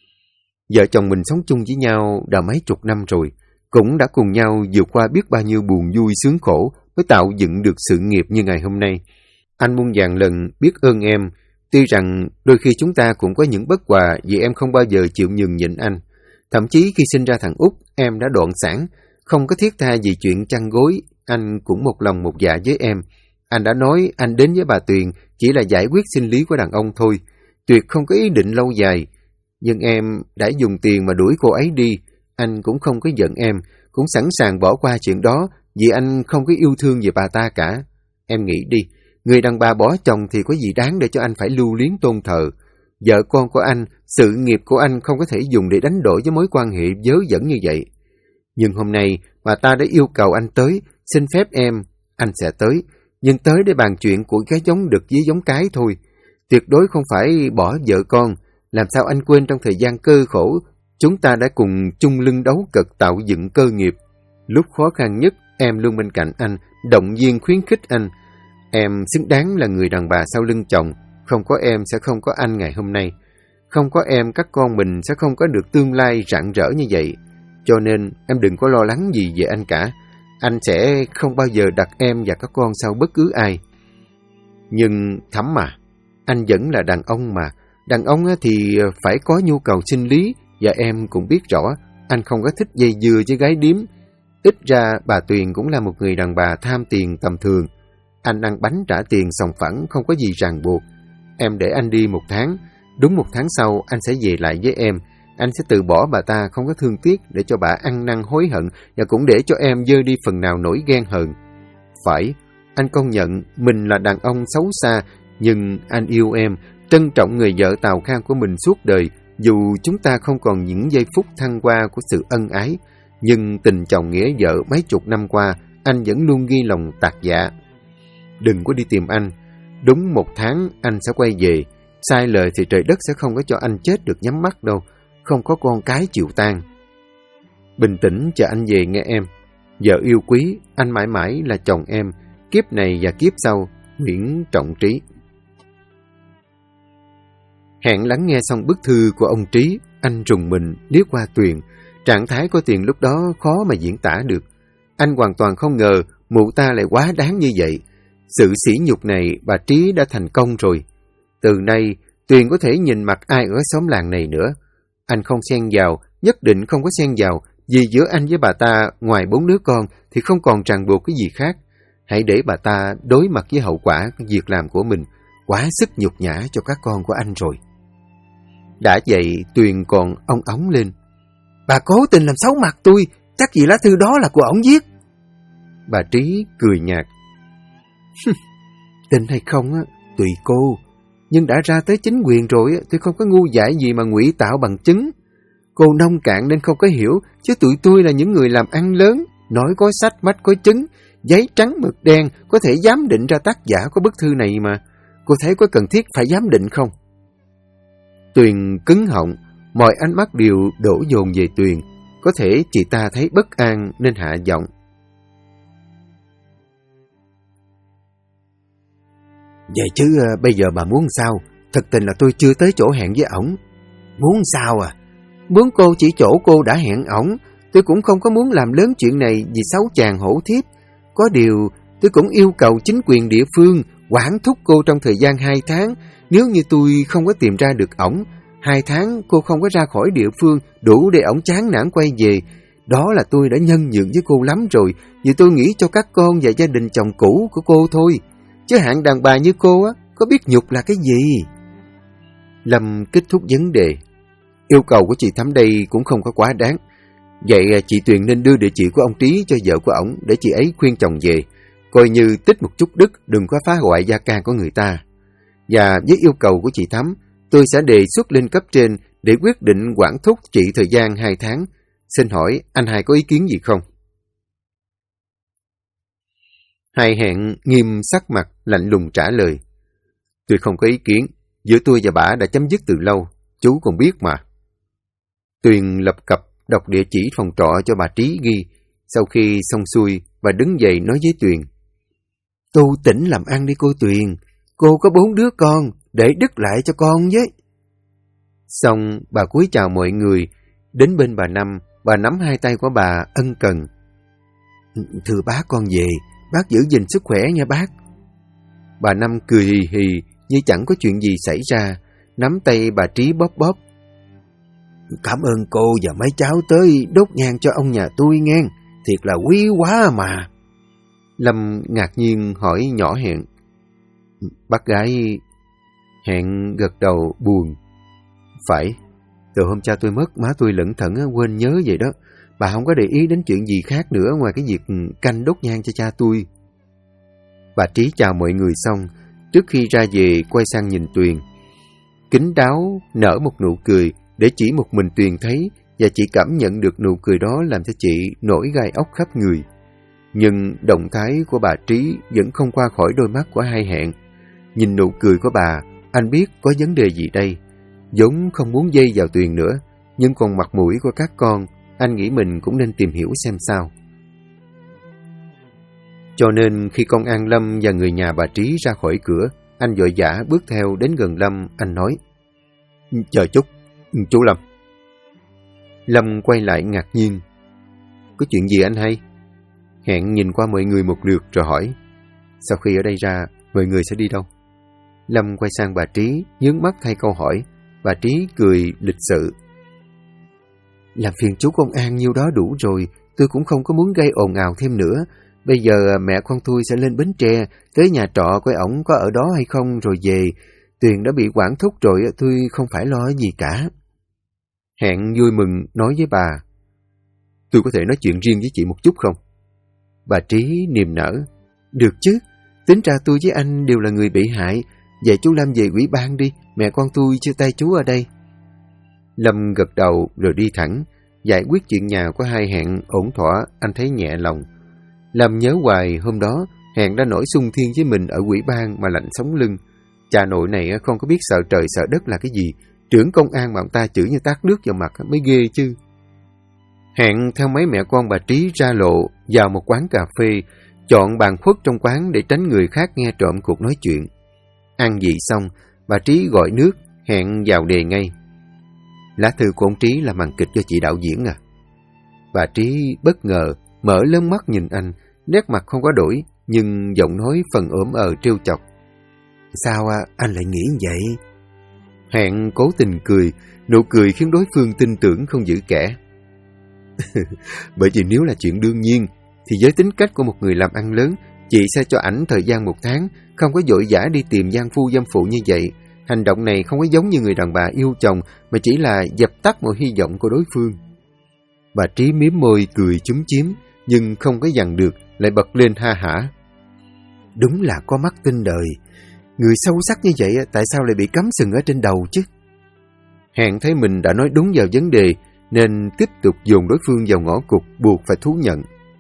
Vợ chồng mình sống chung với nhau đã mấy chục năm rồi, cũng đã cùng nhau vượt qua biết bao nhiêu buồn vui sướng khổ mới tạo dựng được sự nghiệp như ngày hôm nay. Anh muôn vàn lần biết ơn em, tuy rằng đôi khi chúng ta cũng có những bất hòa vì em không bao giờ chịu nhường nhịn anh. Thậm chí khi sinh ra thằng Út, em đã đoạn sản, không có thiết tha vì chuyện chăn gối, anh cũng một lòng một dạ với em. Anh đã nói anh đến với bà Tuyền chỉ là giải quyết sinh lý của đàn ông thôi, tuyệt không có ý định lâu dài. Nhưng em đã dùng tiền mà đuổi cô ấy đi, anh cũng không có giận em, cũng sẵn sàng bỏ qua chuyện đó vì anh không có yêu thương về bà ta cả. Em nghĩ đi, người đàn bà bỏ chồng thì có gì đáng để cho anh phải lưu luyến tôn thờ. Vợ con của anh, sự nghiệp của anh không có thể dùng để đánh đổi với mối quan hệ vớ vẩn như vậy. Nhưng hôm nay bà ta đã yêu cầu anh tới, xin phép em, anh sẽ tới. Nhưng tới để bàn chuyện của cái giống đực với giống cái thôi. Tuyệt đối không phải bỏ vợ con. Làm sao anh quên trong thời gian cơ khổ, chúng ta đã cùng chung lưng đấu cực tạo dựng cơ nghiệp. Lúc khó khăn nhất, em luôn bên cạnh anh, động viên khuyến khích anh. Em xứng đáng là người đàn bà sau lưng chồng. Không có em sẽ không có anh ngày hôm nay. Không có em các con mình sẽ không có được tương lai rạng rỡ như vậy. Cho nên em đừng có lo lắng gì về anh cả. Anh sẽ không bao giờ đặt em và các con sau bất cứ ai. Nhưng Thắm mà, anh vẫn là đàn ông mà. Đàn ông thì phải có nhu cầu sinh lý. Và em cũng biết rõ, anh không có thích dây dưa với gái điếm. Ít ra bà Tuyền cũng là một người đàn bà tham tiền tầm thường. Anh ăn bánh trả tiền sòng phẳng, không có gì ràng buộc. Em để anh đi 1 tháng. Đúng 1 tháng sau, anh sẽ về lại với em. Anh sẽ từ bỏ bà ta không có thương tiếc để cho bà ăn năn hối hận và cũng để cho em dơ đi phần nào nỗi ghen hờn. Phải, anh công nhận mình là đàn ông xấu xa, nhưng anh yêu em, trân trọng người vợ tào khang của mình suốt đời. Dù chúng ta không còn những giây phút thăng hoa của sự ân ái, nhưng tình chồng nghĩa vợ mấy chục năm qua, anh vẫn luôn ghi lòng tạc dạ. Đừng có đi tìm anh. Đúng 1 tháng anh sẽ quay về. Sai lời thì trời đất sẽ không có cho anh chết được nhắm mắt đâu. Không có con cái chịu tang. Bình tĩnh chờ anh về nghe em. Vợ yêu quý, anh mãi mãi là chồng em. Kiếp này và kiếp sau, Nguyễn Trọng Trí. Hẹn lắng nghe xong bức thư của ông Trí, anh rùng mình liếc qua Tuyền. Trạng thái của Tuyền lúc đó khó mà diễn tả được. Anh hoàn toàn không ngờ mụ ta lại quá đáng như vậy. Sự sỉ nhục này bà Trí đã thành công rồi. Từ nay, Tuyền có thể nhìn mặt ai ở xóm làng này nữa. Anh không xen vào, nhất định không có xen vào, vì giữa anh với bà ta, ngoài 4 đứa con, thì không còn ràng buộc cái gì khác. Hãy để bà ta đối mặt với hậu quả việc làm của mình, quá sức nhục nhã cho các con của anh rồi. Đã vậy, Tuyền còn ong ống lên. Bà cố tình làm xấu mặt tôi, chắc gì lá thư đó là của ổng viết. Bà Trí cười nhạt. Tin hay không, tùy cô. Nhưng đã ra tới chính quyền rồi, tôi không có ngu dại gì mà ngụy tạo bằng chứng. Cô nông cạn nên không có hiểu, chứ tụi tôi là những người làm ăn lớn, nói có sách mách có chứng, giấy trắng mực đen, có thể giám định ra tác giả của bức thư này mà. Cô thấy có cần thiết phải giám định không? Tuyền cứng họng, mọi ánh mắt đều đổ dồn về Tuyền. Có thể chị ta thấy bất an nên hạ giọng. Vậy chứ bây giờ bà muốn sao? Thật tình là tôi chưa tới chỗ hẹn với ổng. Muốn sao à? Muốn cô chỉ chỗ cô đã hẹn ổng. Tôi cũng không có muốn làm lớn chuyện này vì xấu chàng hổ thiếp. Có điều tôi cũng yêu cầu chính quyền địa phương quản thúc cô trong thời gian 2 tháng. Nếu như tôi không có tìm ra được ổng, 2 tháng cô không có ra khỏi địa phương đủ để ổng chán nản quay về. Đó là tôi đã nhân nhượng với cô lắm rồi, vì tôi nghĩ cho các con và gia đình chồng cũ của cô thôi. Chứ hạng đàn bà như cô á, có biết nhục là cái gì? Lâm kết thúc vấn đề. Yêu cầu của chị Thắm đây cũng không có quá đáng. Vậy chị Tuyền nên đưa địa chỉ của ông Trí cho vợ của ổng để chị ấy khuyên chồng về. Coi như tích một chút đức, đừng có phá hoại gia can của người ta. Và với yêu cầu của chị Thắm, tôi sẽ đề xuất lên cấp trên để quyết định quản thúc chị thời gian 2 tháng. Xin hỏi anh hai có ý kiến gì không? Hai hẹn nghiêm sắc mặt, lạnh lùng trả lời. Tôi không có ý kiến, giữa tôi và bà đã chấm dứt từ lâu, chú còn biết mà. Tuyền lập cập đọc địa chỉ phòng trọ cho bà Trí ghi. Sau khi xong xuôi, bà đứng dậy nói với Tuyền. Tu tỉnh làm ăn đi cô Tuyền, cô có 4 đứa con, để đứt lại cho con với. Xong, bà cúi chào mọi người, đến bên bà Năm, bà nắm hai tay của bà ân cần. Thưa bác con về, bác giữ gìn sức khỏe nha bác. Bà Năm cười hì hì như chẳng có chuyện gì xảy ra, nắm tay bà Trí bóp bóp. Cảm ơn cô và mấy cháu tới đốt nhang cho ông nhà tôi nghe, thiệt là quý quá mà. Lâm ngạc nhiên hỏi nhỏ Hẹn. Bác gái Hẹn gật đầu buồn. Phải, từ hôm cha tôi mất, má tôi lẩn thẩn quên nhớ vậy đó. Bà không có để ý đến chuyện gì khác nữa ngoài cái việc canh đốt nhang cho cha tôi. Bà Trí chào mọi người xong, trước khi ra về quay sang nhìn Tuyền. Kín đáo nở một nụ cười để chỉ một mình Tuyền thấy, và chị cảm nhận được nụ cười đó làm cho chị nổi gai ốc khắp người. Nhưng động thái của bà Trí vẫn không qua khỏi đôi mắt của hai Hẹn. Nhìn nụ cười của bà, anh biết có vấn đề gì đây. Vốn không muốn dây vào Tuyền nữa, nhưng còn mặt mũi của các con, anh nghĩ mình cũng nên tìm hiểu xem sao. Cho nên khi con An Lâm và người nhà bà Trí ra khỏi cửa, anh vội vã bước theo đến gần Lâm, anh nói. Chờ chút, chú Lâm. Lâm quay lại ngạc nhiên. Có chuyện gì anh hay? Hẹn nhìn qua mọi người một lượt rồi hỏi. Sau khi ở đây ra, mọi người sẽ đi đâu? Lâm quay sang bà Trí, nhướng mắt thay câu hỏi. Bà Trí cười lịch sự. Làm phiền chú công an nhiêu đó đủ rồi, tôi cũng không có muốn gây ồn ào thêm nữa. Bây giờ mẹ con tôi sẽ lên Bến Tre, tới nhà trọ coi ổng có ở đó hay không rồi về. Tuyền đã bị quản thúc rồi, tôi không phải lo gì cả. Hẹn vui mừng nói với bà. Tôi có thể nói chuyện riêng với chị một chút không? Bà Trí niềm nở. Được chứ, tính ra tôi với anh đều là người bị hại. Vậy chú Lâm về ủy ban đi, mẹ con tôi chưa tay chú ở đây. Lâm gật đầu rồi đi thẳng. Giải quyết chuyện nhà của hai Hẹn ổn thỏa, anh thấy nhẹ lòng. Lâm nhớ hoài hôm đó Hẹn đã nổi xung thiên với mình ở ủy ban mà lạnh sống lưng. Cha nội này không có biết sợ trời sợ đất là cái gì. Trưởng công an mà ông ta chửi như tát nước vào mặt mới ghê chứ. Hẹn theo mấy mẹ con bà Trí ra lộ vào một quán cà phê, chọn bàn khuất trong quán để tránh người khác nghe trộm cuộc nói chuyện. Ăn gì xong, bà Trí gọi nước, Hẹn vào đề ngay. Lá thư của ông Trí là màn kịch cho chị đạo diễn à? Bà Trí bất ngờ, mở lớn mắt nhìn anh, nét mặt không có đổi, nhưng giọng nói phần ổm trêu chọc. Sao anh lại nghĩ vậy? Hẹn cố tình cười, nụ cười khiến đối phương tin tưởng không giữ kẻ. Bởi vì nếu là chuyện đương nhiên, thì với tính cách của một người làm ăn lớn, chị sẽ cho ảnh thời gian 1 tháng, không có vội vã đi tìm gian phu dâm phụ như vậy. Hành động này không có giống như người đàn bà yêu chồng, mà chỉ là dập tắt mọi hy vọng của đối phương. Bà Trí mím môi cười chúm chím, nhưng không có dằn được, lại bật lên ha hả. Đúng là có mắt tinh đời. Người sâu sắc như vậy tại sao lại bị cắm sừng ở trên đầu chứ? Hẹn thấy mình đã nói đúng vào vấn đề, nên tiếp tục dồn đối phương vào ngõ cụt, buộc phải thú nhận.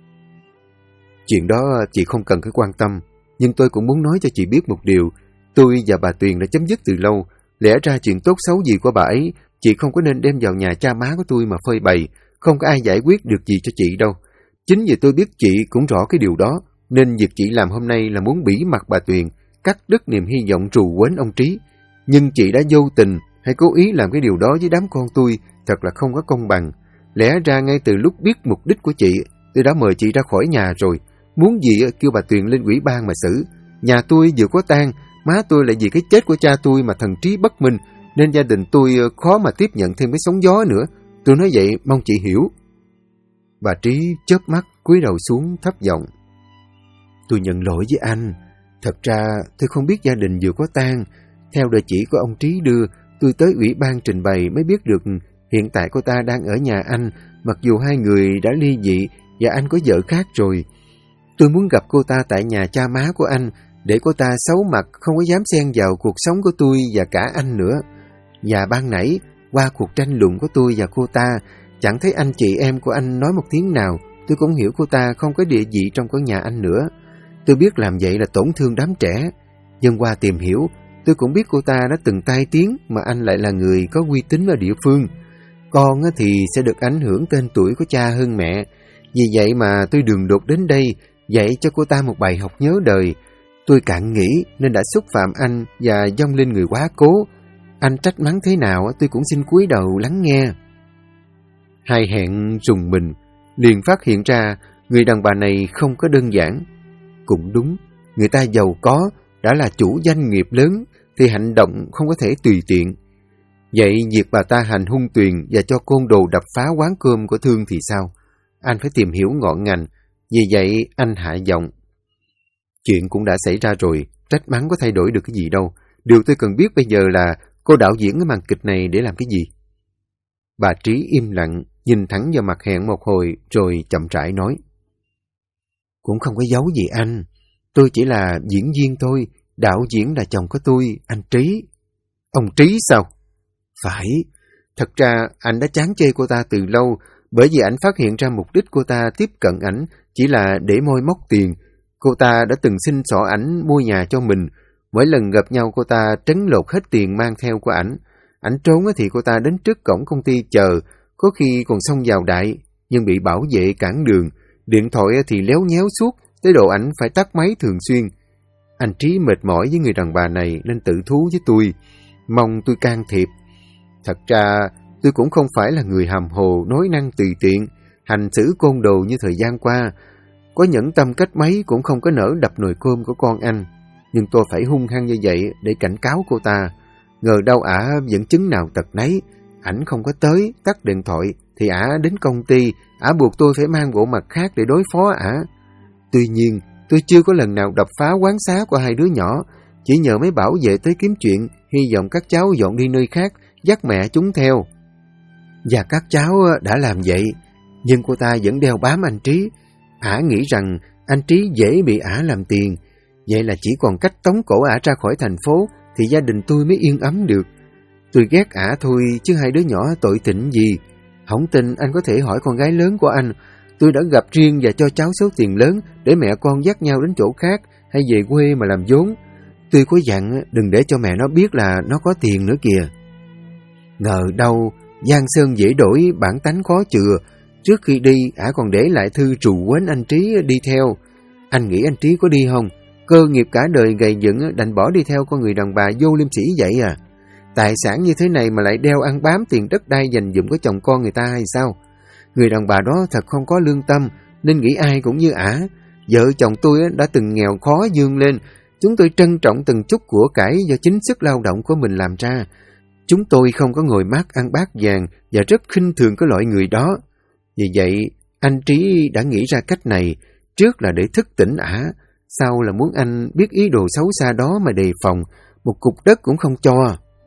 Chuyện đó chị không cần phải quan tâm, nhưng tôi cũng muốn nói cho chị biết một điều. Tôi và bà Tuyền đã chấm dứt từ lâu, Lẽ ra chuyện tốt xấu gì của bà ấy, chị không có nên đem vào nhà cha má của tôi mà phơi bày, không có ai giải quyết được gì cho chị đâu. Chính vì tôi biết chị cũng rõ cái điều đó, nên việc chị làm hôm nay là muốn bỉ mặt bà Tuyền, cắt đứt niềm hy vọng trù quến ông Trí. Nhưng chị đã vô tình hay cố ý làm cái điều đó với đám con tôi, thật là không có công bằng. Lẽ ra ngay từ lúc biết mục đích của chị, tôi đã mời chị ra khỏi nhà rồi. Muốn gì kêu bà Tuyền lên ủy ban mà xử. Nhà tôi vừa có tang, má tôi lại vì cái chết của cha tôi mà thần trí bất minh, nên gia đình tôi khó mà tiếp nhận thêm cái sóng gió nữa. Tôi nói vậy mong chị hiểu. Bà Trí chớp mắt cúi đầu xuống thấp giọng. Tôi nhận lỗi với anh. Thật ra tôi không biết gia đình vừa có tang. Theo lời chỉ của ông Trí đưa, tôi tới ủy ban trình bày mới biết được hiện tại cô ta đang ở nhà anh, mặc dù hai người đã ly dị và anh có vợ khác rồi. Tôi muốn gặp cô ta tại nhà cha má của anh, để cô ta xấu mặt không có dám xen vào cuộc sống của tôi và cả anh nữa. Và ban nãy, qua cuộc tranh luận của tôi và cô ta, chẳng thấy anh chị em của anh nói một tiếng nào. Tôi cũng hiểu cô ta không có địa vị trong con nhà anh nữa. Tôi biết làm vậy là tổn thương đám trẻ. Nhưng qua tìm hiểu, tôi cũng biết cô ta đã từng tai tiếng, mà anh lại là người có uy tín ở địa phương. Con thì sẽ được ảnh hưởng tên tuổi của cha hơn mẹ. Vì vậy mà tôi đường đột đến đây, dạy cho cô ta một bài học nhớ đời. Tôi cạn nghĩ nên đã xúc phạm anh và dâng lên người quá cố. Anh trách mắng thế nào tôi cũng xin cúi đầu lắng nghe. Hai hẹn rùng mình, liền phát hiện ra người đàn bà này không có đơn giản. Cũng đúng, người ta giàu có, đã là chủ doanh nghiệp lớn, thì hành động không có thể tùy tiện. Vậy việc bà ta hành hung Tuyền và cho côn đồ đập phá quán cơm của Thương thì sao? Anh phải tìm hiểu ngọn ngành. Vì vậy anh hạ giọng. Chuyện cũng đã xảy ra rồi, trách mắng có thay đổi được cái gì đâu. Điều tôi cần biết bây giờ là cô đạo diễn cái màn kịch này để làm cái gì? Bà Trí im lặng, nhìn thẳng vào mặt Hẹn một hồi rồi chậm rãi nói. Cũng không có giấu gì anh. Tôi chỉ là diễn viên thôi, đạo diễn là chồng của tôi, anh Trí. Ông Trí sao? Phải. Thật ra anh đã chán chê cô ta từ lâu, bởi vì anh phát hiện ra mục đích cô ta tiếp cận ảnh chỉ là để moi móc tiền. Cô ta đã từng xin xỏ ảnh mua nhà cho mình. Mỗi lần gặp nhau cô ta trấn lột hết tiền mang theo của ảnh. Ảnh trốn thì cô ta đến trước cổng công ty chờ, có khi còn xông vào đại, nhưng bị bảo vệ cản đường. Điện thoại thì léo nhéo suốt, tới độ ảnh phải tắt máy thường xuyên. Anh Trí mệt mỏi với người đàn bà này nên tự thú với tôi, mong tôi can thiệp. Thật ra tôi cũng không phải là người hàm hồ, nói năng tùy tiện, hành xử côn đồ như thời gian qua. Có nhẫn tâm cách mấy cũng không có nỡ đập nồi cơm của con anh. Nhưng tôi phải hung hăng như vậy để cảnh cáo cô ta. Ngờ đâu ả vẫn chứng nào tật nấy. Ảnh không có tới, tắt điện thoại, thì ả đến công ty, ả buộc tôi phải mang bộ mặt khác để đối phó ả. Tuy nhiên, tôi chưa có lần nào đập phá quán xá của hai đứa nhỏ, chỉ nhờ mấy bảo vệ tới kiếm chuyện, hy vọng các cháu dọn đi nơi khác, dắt mẹ chúng theo. Và các cháu đã làm vậy, nhưng cô ta vẫn đeo bám anh Trí. Ả nghĩ rằng anh Trí dễ bị ả làm tiền, vậy là chỉ còn cách tống cổ ả ra khỏi thành phố thì gia đình tôi mới yên ấm được. Tôi ghét ả thôi chứ hai đứa nhỏ tội tình gì. Không tin anh có thể hỏi con gái lớn của anh. Tôi đã gặp riêng và cho cháu số tiền lớn để mẹ con dắt nhau đến chỗ khác hay về quê mà làm vốn. Tôi có dặn đừng để cho mẹ nó biết là nó có tiền nữa kìa. Ngờ đâu Giang Sơn dễ đổi, bản tánh khó chừa. Trước khi đi, ả còn để lại thư trù quến anh Trí đi theo. Anh nghĩ anh Trí có đi không? Cơ nghiệp cả đời gầy dựng đành bỏ đi theo con người đàn bà vô liêm sỉ vậy à? Tài sản như thế này mà lại đeo ăn bám tiền đất đai dành dụm của chồng con người ta hay sao? Người đàn bà đó thật không có lương tâm, nên nghĩ ai cũng như ả. Vợ chồng tôi đã từng nghèo khó vươn lên. Chúng tôi trân trọng từng chút của cải do chính sức lao động của mình làm ra. Chúng tôi không có ngồi mát ăn bát vàng và rất khinh thường cái loại người đó. Vì vậy, anh Trí đã nghĩ ra cách này, trước là để thức tỉnh ả, sau là muốn anh biết ý đồ xấu xa đó mà đề phòng, một cục đất cũng không cho.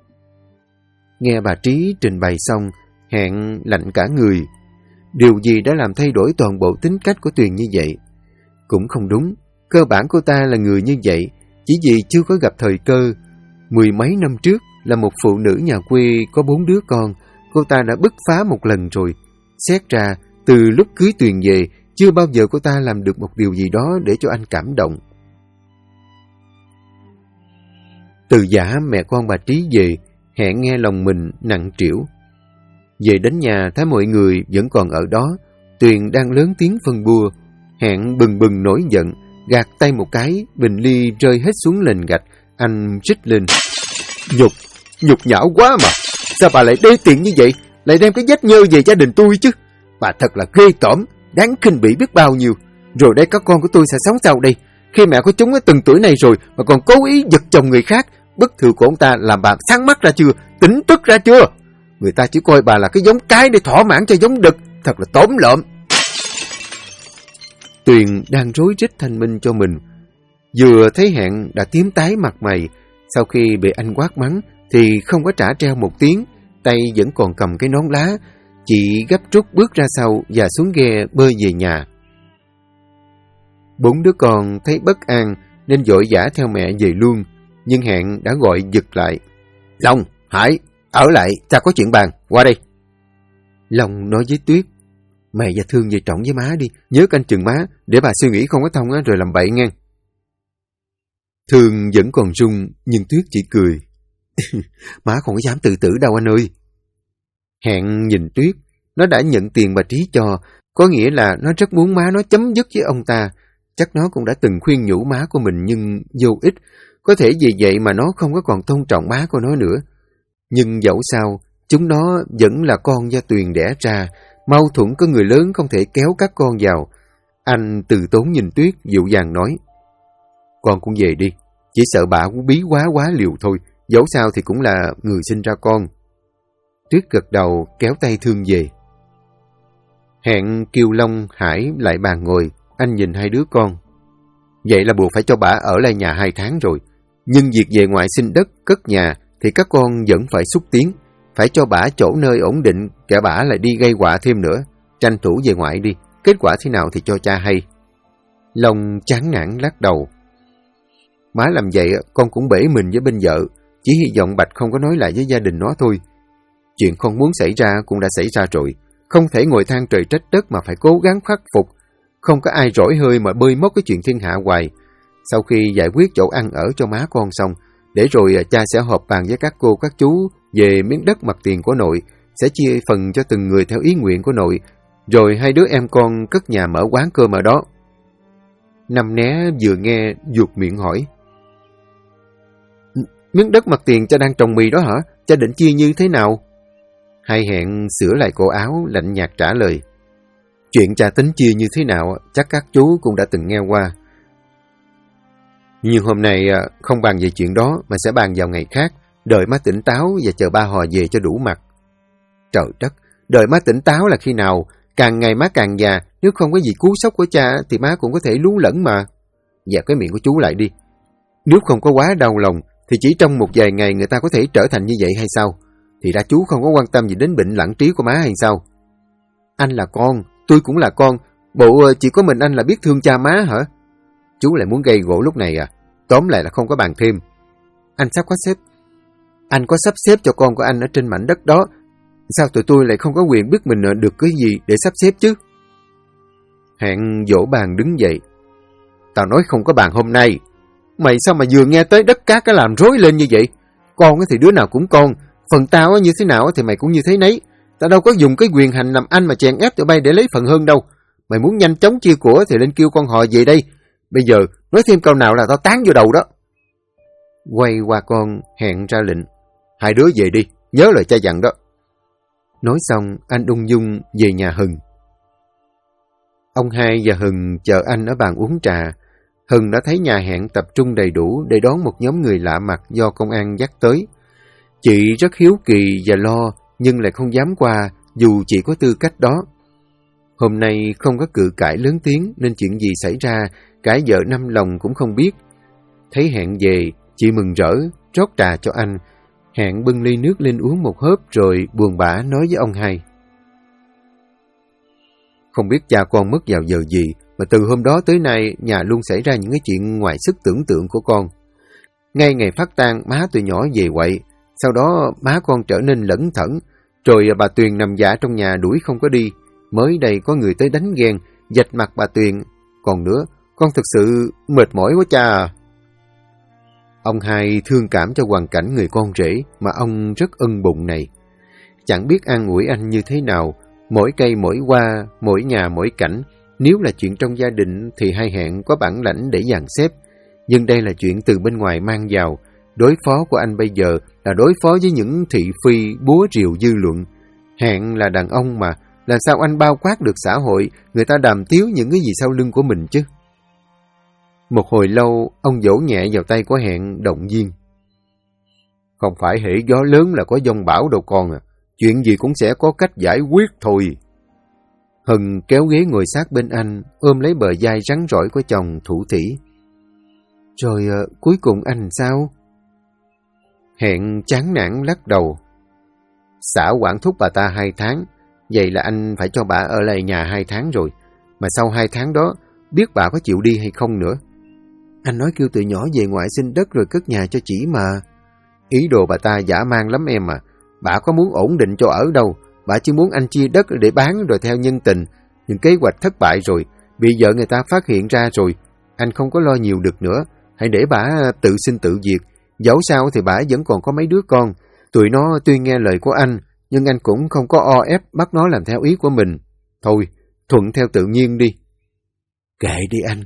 Nghe bà Trí trình bày xong, Hẹn lạnh cả người. Điều gì đã làm thay đổi toàn bộ tính cách của Tuyền như vậy? Cũng không đúng, cơ bản cô ta là người như vậy, chỉ vì chưa có gặp thời cơ. 10 mấy năm trước, là một phụ nữ nhà quê có 4 đứa con, cô ta đã bứt phá một lần rồi. Xét ra, từ lúc cưới Tuyền về, chưa bao giờ cô ta làm được một điều gì đó để cho anh cảm động. Từ giã mẹ con bà Trí về, Hẹn nghe lòng mình nặng trĩu. Về đến nhà thấy mọi người vẫn còn ở đó. Tuyền đang lớn tiếng phân bua. Hẹn bừng bừng nổi giận, gạt tay một cái, bình ly rơi hết xuống nền gạch. Anh rít lên. Nhục nhã quá mà. Sao bà lại đê tiện như vậy? Lại đem cái vết nhơ về gia đình tôi chứ. Bà thật là ghê tởm, đáng khinh bỉ biết bao nhiêu. Rồi đây các con của tôi sẽ sống sao đây? Khi mẹ của chúng ở từng tuổi này rồi mà còn cố ý giật chồng người khác. Bức thư của ông ta làm bà sáng mắt ra chưa? Tỉnh tức ra chưa? Người ta chỉ coi bà là cái giống cái để thỏa mãn cho giống đực. Thật là tổn lợm. Tuyền đang rối rít thanh minh cho mình. Vừa thấy Hẹn đã tím tái mặt mày. Sau khi bị anh quát mắng thì không có trả treo một tiếng. Tay vẫn còn cầm cái nón lá. Chị gấp rút bước ra sau và xuống ghe bơi về nhà. 4 đứa con thấy bất an nên vội vã theo mẹ về luôn. Nhưng Hẹn đã gọi giật lại. Long, Hải, ở lại, ta có chuyện bàn, qua đây. Long nói với Tuyết. Mẹ và Thương về trọng với má đi, nhớ canh chừng má, để bà suy nghĩ không có thông rồi làm bậy nghe. Thương vẫn còn run, nhưng Tuyết chỉ cười. Má không có dám tự tử đâu anh ơi. Hẹn nhìn Tuyết, nó đã nhận tiền bà Trí cho, có nghĩa là nó rất muốn má nó chấm dứt với ông ta. Chắc nó cũng đã từng khuyên nhủ má của mình nhưng vô ích, có thể vì vậy mà nó không có còn tôn trọng má của nó nữa. Nhưng dẫu sao, chúng nó vẫn là con do Tuyền đẻ ra, mâu thuẫn có người lớn không thể kéo các con vào. Anh từ tốn nhìn Tuyết, dịu dàng nói. Con cũng về đi, chỉ sợ bà cũng bí quá liều thôi, dẫu sao thì cũng là người sinh ra con. Tuyết gật đầu kéo tay Thương về. Hẹn kêu Long, Hải lại bàn ngồi, anh nhìn hai đứa con. Vậy là buộc phải cho bà ở lại nhà 2 tháng rồi. Nhưng việc về ngoại xin đất, cất nhà thì các con vẫn phải xúc tiến. Phải cho bà chỗ nơi ổn định, kẻ bà lại đi gây họa thêm nữa. Tranh thủ về ngoại đi, kết quả thế nào thì cho cha hay. Long chán nản lắc đầu. Má làm vậy con cũng bể mình với bên vợ. Chỉ hy vọng Bạch không có nói lại với gia đình nó thôi. Chuyện không muốn xảy ra cũng đã xảy ra rồi. Không thể ngồi than trời trách đất mà phải cố gắng khắc phục. Không có ai rỗi hơi mà bơi mất cái chuyện thiên hạ hoài. Sau khi giải quyết chỗ ăn ở cho má con xong, để rồi cha sẽ họp bàn với các cô các chú về miếng đất mặt tiền của nội, sẽ chia phần cho từng người theo ý nguyện của nội, rồi hai đứa em con cất nhà mở quán cơm ở đó. Năm Né vừa nghe vuột miệng hỏi. Miếng đất mặt tiền cha đang trồng mì đó hả? Cha định chia như thế nào? Hai Hẹn sửa lại cổ áo, lạnh nhạt trả lời. Chuyện cha tính chia như thế nào chắc các chú cũng đã từng nghe qua. Nhưng hôm nay không bàn về chuyện đó mà sẽ bàn vào ngày khác, đợi má tỉnh táo và chờ ba Hò về cho đủ mặt. Trời đất, đợi má tỉnh táo là khi nào? Càng ngày má càng già, nếu không có gì cú sốc của cha thì má cũng có thể lú lẫn mà. Dẹp cái miệng của chú lại đi. Nếu không có quá đau lòng thì chỉ trong một vài ngày người ta có thể trở thành như vậy hay sao? Thì ra chú không có quan tâm gì đến bệnh lặng trí của má hay sao? Anh là con, tôi cũng là con. Bộ chỉ có mình anh là biết thương cha má hả? Chú lại muốn gây gỗ lúc này à? Tóm lại là không có bàn thêm. Anh có sắp xếp cho con của anh ở trên mảnh đất đó. Sao tụi tôi lại không có quyền biết mình được cái gì để sắp xếp chứ? Hẹn vỗ bàn đứng dậy. Tao nói không có bàn hôm nay. Mày sao mà vừa nghe tới đất cát cái làm rối lên như vậy? Con thì đứa nào cũng con. Phần tao như thế nào thì mày cũng như thế nấy. Tao đâu có dùng cái quyền hành làm anh mà chèn ép tụi bay để lấy phần hơn đâu. Mày muốn nhanh chóng chia của thì lên kêu con Hò về đây. Bây giờ nói thêm câu nào là tao tán vô đầu đó. Quay qua con, Hẹn ra lệnh. Hai đứa về đi, nhớ lời cha dặn đó. Nói xong, anh ung dung về nhà Hừng. Ông Hai và Hừng chờ anh ở bàn uống trà. Hừng đã thấy nhà Hẹn tập trung đầy đủ để đón một nhóm người lạ mặt do công an dắt tới. Chị rất hiếu kỳ và lo, nhưng lại không dám qua dù chị có tư cách đó. Hôm nay không có cự cãi lớn tiếng nên chuyện gì xảy ra, cả vợ năm lòng cũng không biết. Thấy Hẹn về, chị mừng rỡ, rót trà cho anh. Hẹn bưng ly nước lên uống một hớp rồi buồn bã nói với ông Hai. Không biết cha con mất vào giờ gì, mà từ hôm đó tới nay nhà luôn xảy ra những cái chuyện ngoài sức tưởng tượng của con. Ngay ngày phát tang, má tụi nhỏ về quậy, sau đó má con trở nên lẩn thẩn, rồi bà Tuyền nằm dạ trong nhà đuổi không có đi. Mới đây có người tới đánh ghen, vạch mặt bà Tuyền. Còn nữa, con thực sự mệt mỏi quá cha à. Ông hai thương cảm cho hoàn cảnh người con rể mà ông rất ân bụng này. Chẳng biết an ủi anh như thế nào, mỗi cây mỗi hoa, mỗi nhà mỗi cảnh. Nếu là chuyện trong gia đình thì hai Hẹn có bản lãnh để dàn xếp. Nhưng đây là chuyện từ bên ngoài mang vào. Đối phó của anh bây giờ là đối phó với những thị phi búa rìu dư luận. Hẹn là đàn ông mà, làm sao anh bao quát được xã hội, người ta đàm tiếu những cái gì sau lưng của mình chứ? Một hồi lâu, ông vỗ nhẹ vào tay của Hẹn động viên. Không phải hễ gió lớn là có giông bão đâu con à. Chuyện gì cũng sẽ có cách giải quyết thôi. Hân kéo ghế ngồi sát bên anh, ôm lấy bờ vai rắn rỏi của chồng thủ thỉ. Rồi cuối cùng anh sao? Hẹn chán nản lắc đầu. Xã quản thúc bà ta 2 tháng, vậy là anh phải cho bà ở lại nhà 2 tháng rồi. Mà sau 2 tháng đó, biết bà có chịu đi hay không nữa. Anh nói kêu từ nhỏ về ngoại xin đất rồi cất nhà cho chị mà. Ý đồ bà ta dã man lắm em à. Bà có muốn ổn định cho ở đâu. Bà chỉ muốn anh chia đất để bán rồi theo nhân tình. Nhưng kế hoạch thất bại rồi, bị vợ người ta phát hiện ra rồi. Anh không có lo nhiều được nữa. Hãy để bà tự sinh tự diệt. Dẫu sao thì bà vẫn còn có mấy đứa con. Tụi nó tuy nghe lời của anh, nhưng anh cũng không có o ép bắt nó làm theo ý của mình. Thôi, thuận theo tự nhiên đi. Kệ đi anh.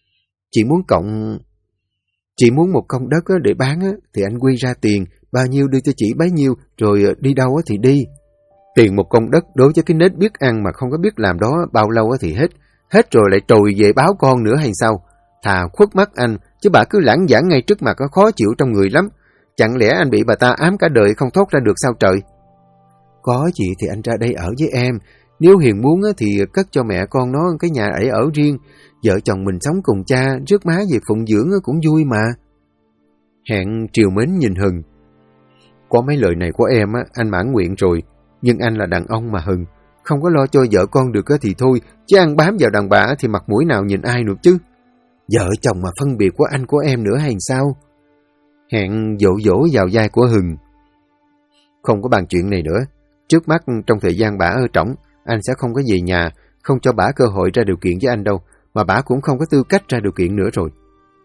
Chị muốn một công đất để bán thì anh quy ra tiền, bao nhiêu đưa cho chị bấy nhiêu, rồi đi đâu thì đi. Tiền một công đất đối với cái nết biết ăn mà không có biết làm đó bao lâu thì hết rồi lại trồi về báo con nữa hay sao? Thà khuất mắt anh, chứ bà cứ lãng vãng ngay trước mặt khó chịu trong người lắm. Chẳng lẽ anh bị bà ta ám cả đời không thoát ra được sao trời? Có gì thì anh ra đây ở với em. Nếu Hiền muốn thì cất cho mẹ con nó cái nhà ở riêng. Vợ chồng mình sống cùng cha, rước má về phụng dưỡng cũng vui mà. Hẹn triều mến nhìn Hừng. Có mấy lời này của em anh mãn nguyện rồi. Nhưng anh là đàn ông mà Hừng. Không có lo cho vợ con được thì thôi. Chứ ăn bám vào đàn bà thì mặt mũi nào nhìn ai được chứ. Vợ chồng mà phân biệt của anh của em nữa hay sao? Hẹn dỗ dỗ vào vai của Hừng. Không có bàn chuyện này nữa. Trước mắt trong thời gian bả ở trỏng, anh sẽ không có về nhà, không cho bả cơ hội ra điều kiện với anh đâu, mà bả cũng không có tư cách ra điều kiện nữa rồi.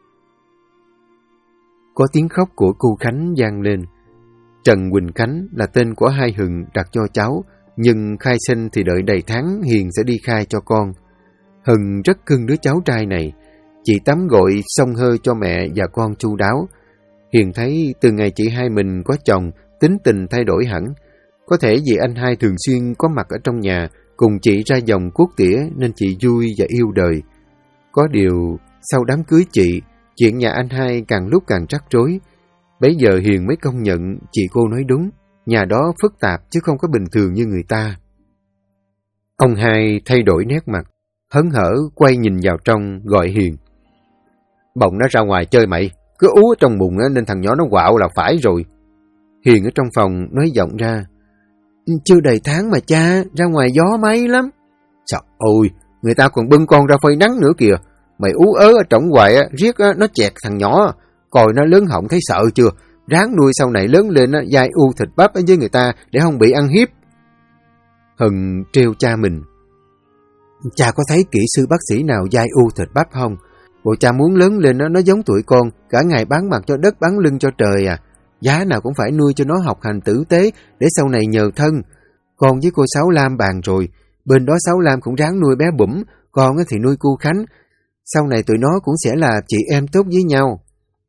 Có tiếng khóc của cô Khánh vang lên. Trần Quỳnh Khánh là tên của hai Hừng đặt cho cháu, nhưng khai sinh thì đợi đầy tháng Hiền sẽ đi khai cho con. Hừng rất cưng đứa cháu trai này. Chị tắm gội xông hơi cho mẹ và con chu đáo. Hiền thấy từ ngày chị hai mình có chồng, tính tình thay đổi hẳn. Có thể vì anh hai thường xuyên có mặt ở trong nhà, cùng chị ra vòng cuốc tỉa nên chị vui và yêu đời. Có điều, sau đám cưới chị, chuyện nhà anh hai càng lúc càng rắc rối. Bấy giờ Hiền mới công nhận chị cô nói đúng, nhà đó phức tạp chứ không có bình thường như người ta. Ông hai thay đổi nét mặt, hớn hở quay nhìn vào trong gọi Hiền. Bồng nó ra ngoài chơi mày, cứ ú ở trong bụng nên thằng nhỏ nó quạo là phải rồi. Hiền ở trong phòng nói giọng ra. Chưa đầy tháng mà cha, ra ngoài gió máy lắm. Trời ơi, người ta còn bưng con ra phơi nắng nữa kìa. Mày ú ớ ở trỏng hoài riết nó chẹt thằng nhỏ. Coi nó lớn họng thấy sợ chưa? Ráng nuôi sau này lớn lên dai u thịt bắp với người ta để không bị ăn hiếp. Hừng trêu cha mình. Cha có thấy kỹ sư bác sĩ nào dai u thịt bắp không? Bộ cha muốn lớn lên nó giống tụi con, cả ngày bán mặt cho đất bán lưng cho trời à. Giá nào cũng phải nuôi cho nó học hành tử tế để sau này nhờ thân. Con với cô Sáu Lam bàn rồi, bên đó Sáu Lam cũng ráng nuôi bé Bủm, con thì nuôi cô Khánh. Sau này tụi nó cũng sẽ là chị em tốt với nhau.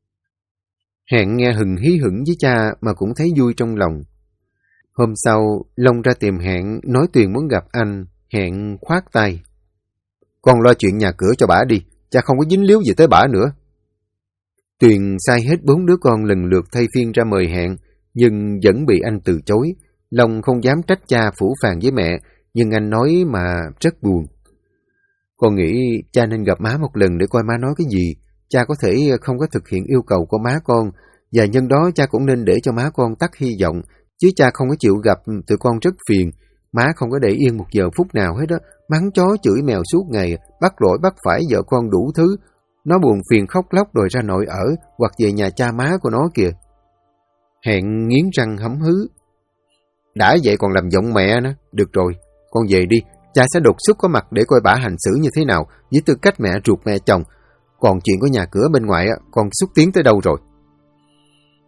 Hẹn nghe Hừng hí hửng với cha mà cũng thấy vui trong lòng. Hôm sau, Long ra tìm Hẹn nói Tuyền muốn gặp anh. Hẹn khoát tay. Con lo chuyện nhà cửa cho bả đi, cha không có dính líu gì tới bả nữa. Tuyền sai hết 4 đứa con lần lượt thay phiên ra mời Hẹn, nhưng vẫn bị anh từ chối. Long không dám trách cha phũ phàng với mẹ, nhưng anh nói mà rất buồn. Con nghĩ cha nên gặp má một lần để coi má nói cái gì. Cha có thể không có thực hiện yêu cầu của má con, và nhân đó cha cũng nên để cho má con tắt hy vọng, chứ cha không có chịu gặp tụi con rất phiền. Má không có để yên một giờ phút nào hết đó, mắng chó chửi mèo suốt ngày, bắt lỗi bắt phải vợ con đủ thứ. Nó buồn phiền khóc lóc đòi ra nội ở, hoặc về nhà cha má của nó kìa. Hẹn nghiến răng hấm hứ. Đã vậy còn làm giọng mẹ nữa. Được rồi, con về đi, cha sẽ đột xuất có mặt để coi bả hành xử như thế nào, với tư cách mẹ ruột mẹ chồng. Còn chuyện của nhà cửa bên ngoài, con xúc tiến tới đâu rồi?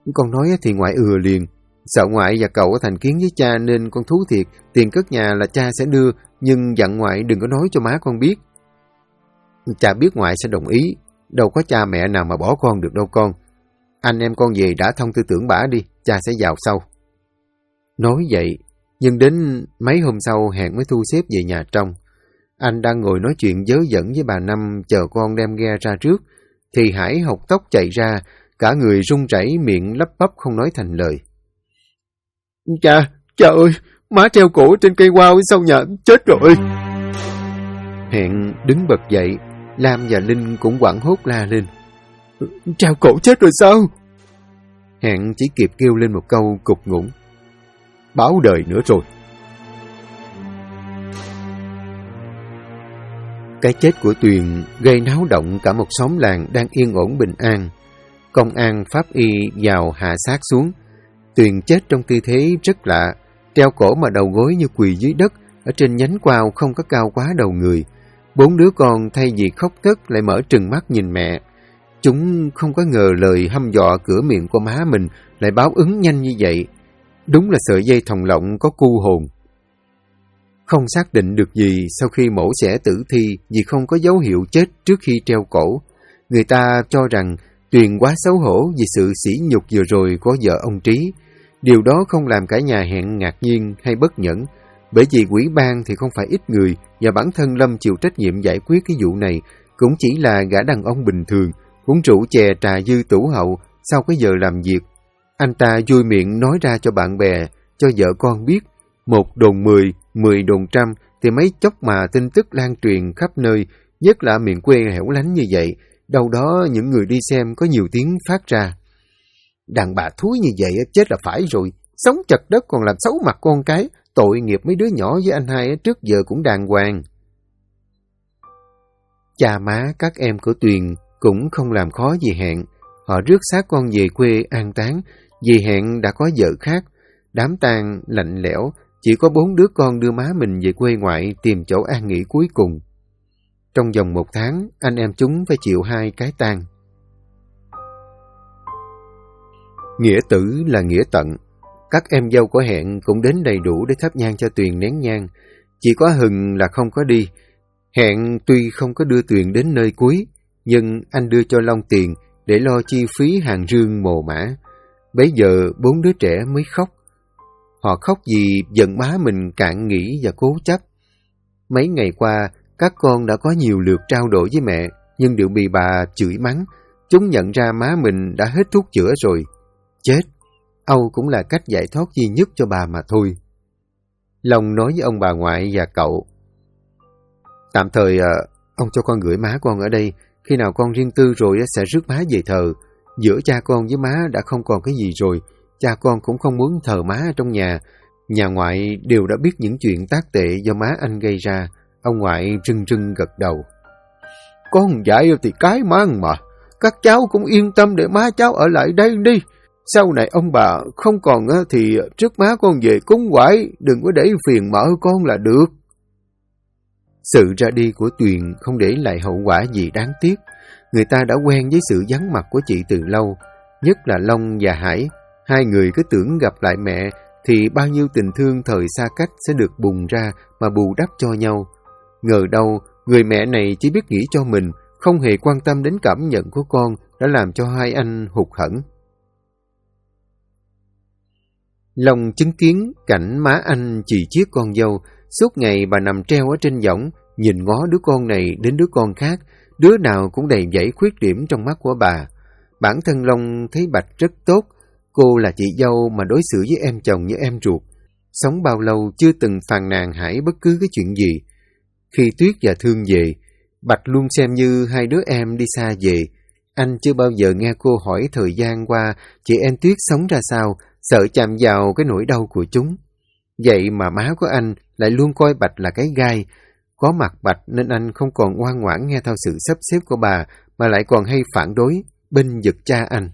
Con nói thì ngoại ừa liền. Sợ ngoại và cậu có thành kiến với cha nên con thú thiệt. Tiền cất nhà là cha sẽ đưa, nhưng dặn ngoại đừng có nói cho má con biết. Cha biết ngoại sẽ đồng ý. Đâu có cha mẹ nào mà bỏ con được đâu con. Anh em con về đã thông tư tưởng bả đi, cha sẽ vào sau. Nói vậy, nhưng đến mấy hôm sau hẹn mới thu xếp về nhà trong. Anh đang ngồi nói chuyện dớ dẫn với bà Năm chờ con đem ghe ra trước, thì Hải hộc tốc chạy ra, cả người run rẩy, miệng lắp bắp không nói thành lời. Cha ơi, má treo cổ trên cây quao sau nhà, chết rồi. Hẹn đứng bật dậy, Lam và Linh cũng hoảng hốt la lên. Treo cổ chết rồi sao? Hẹn chỉ kịp kêu lên một câu cục ngủng. Báo đời nữa rồi. Cái chết của Tuyền gây náo động cả một xóm làng đang yên ổn bình an. Công an pháp y vào hạ xác xuống. Tuyền chết trong tư thế rất lạ, treo cổ mà đầu gối như quỳ dưới đất, ở trên nhánh quao không có cao quá đầu người. 4 đứa con thay vì khóc thét lại mở trừng mắt nhìn mẹ. Chúng không có ngờ lời hăm dọa cửa miệng của má mình lại báo ứng nhanh như vậy. Đúng là sợi dây thòng lọng có cu hồn. Không xác định được gì sau khi mổ xẻ tử thi vì không có dấu hiệu chết trước khi treo cổ. Người ta cho rằng Tuyền quá xấu hổ vì sự sỉ nhục vừa rồi của vợ ông Trí. Điều đó không làm cả nhà Hẹn ngạc nhiên hay bất nhẫn, bởi vì quỹ ban thì không phải ít người và bản thân Lâm chịu trách nhiệm giải quyết cái vụ này cũng chỉ là gã đàn ông bình thường, cũng rượu chè trà dư tủ hậu sau cái giờ làm việc. Anh ta vui miệng nói ra cho bạn bè, cho vợ con biết. 1 đồn 10, 10 đồn 100 thì mấy chốc mà tin tức lan truyền khắp nơi, nhất là miền quê hẻo lánh như vậy. Đâu đó những người đi xem có nhiều tiếng phát ra. Đàn bà thúi như vậy chết là phải rồi. Sống chật đất còn làm xấu mặt con cái. Tội nghiệp mấy đứa nhỏ với anh hai trước giờ cũng đàng hoàng. Cha má các em của Tuyền cũng không làm khó gì Hẹn. Họ rước xác con về quê an táng vì Hẹn đã có vợ khác. Đám tang lạnh lẽo, chỉ có 4 đứa con đưa má mình về quê ngoại tìm chỗ an nghỉ cuối cùng. Trong vòng 1 tháng, anh em chúng phải chịu 2 cái tang. Nghĩa tử là nghĩa tận. Các em dâu của Hẹn cũng đến đầy đủ để thắp nhang cho Tuyền nén nhang. Chỉ có Hừng là không có đi. Hẹn tuy không có đưa Tuyền đến nơi cuối, nhưng anh đưa cho Long tiền để lo chi phí hàng rương mồ mã. Bấy giờ 4 đứa trẻ mới khóc. Họ khóc vì giận má mình cạn nghĩ và cố chấp. Mấy ngày qua, các con đã có nhiều lượt trao đổi với mẹ, nhưng đều bị bà chửi mắng. Chúng nhận ra má mình đã hết thuốc chữa rồi. Chết, Âu cũng là cách giải thoát duy nhất cho bà mà thôi. Long nói với ông bà ngoại và cậu. Tạm thời ông cho con gửi má con ở đây. Khi nào con riêng tư rồi sẽ rước má về thờ. Giữa cha con với má đã không còn cái gì rồi. Cha con cũng không muốn thờ má trong nhà. Nhà ngoại đều đã biết những chuyện tác tệ do má anh gây ra. Ông ngoại rưng rưng gật đầu. Con dạy thì cái mang mà. Các cháu cũng yên tâm để má cháu ở lại đây đi. Sau này ông bà không còn thì trước má con về cúng quải. Đừng có để phiền mỡ con là được. Sự ra đi của Tuyền không để lại hậu quả gì đáng tiếc. Người ta đã quen với sự vắng mặt của chị từ lâu. Nhất là Long và Hải. Hai người cứ tưởng gặp lại mẹ thì bao nhiêu tình thương thời xa cách sẽ được bùng ra mà bù đắp cho nhau. Ngờ đâu, người mẹ này chỉ biết nghĩ cho mình, không hề quan tâm đến cảm nhận của con, đã làm cho hai anh hụt hẫng. Long chứng kiến cảnh má anh chì chiết con dâu, suốt ngày bà nằm treo ở trên võng, nhìn ngó đứa con này đến đứa con khác, đứa nào cũng đầy dẫy khuyết điểm trong mắt của bà. Bản thân Long thấy Bạch rất tốt, cô là chị dâu mà đối xử với em chồng như em ruột. Sống bao lâu chưa từng phàn nàn Hải bất cứ cái chuyện gì. Khi Tuyết và Thương về, Bạch luôn xem như hai đứa em đi xa về. Anh chưa bao giờ nghe cô hỏi thời gian qua chị em Tuyết sống ra sao, sợ chạm vào cái nỗi đau của chúng. Vậy mà má của anh lại luôn coi Bạch là cái gai. Có mặt Bạch nên anh không còn ngoan ngoãn nghe theo sự sắp xếp của bà, mà lại còn hay phản đối, bênh vực cha anh.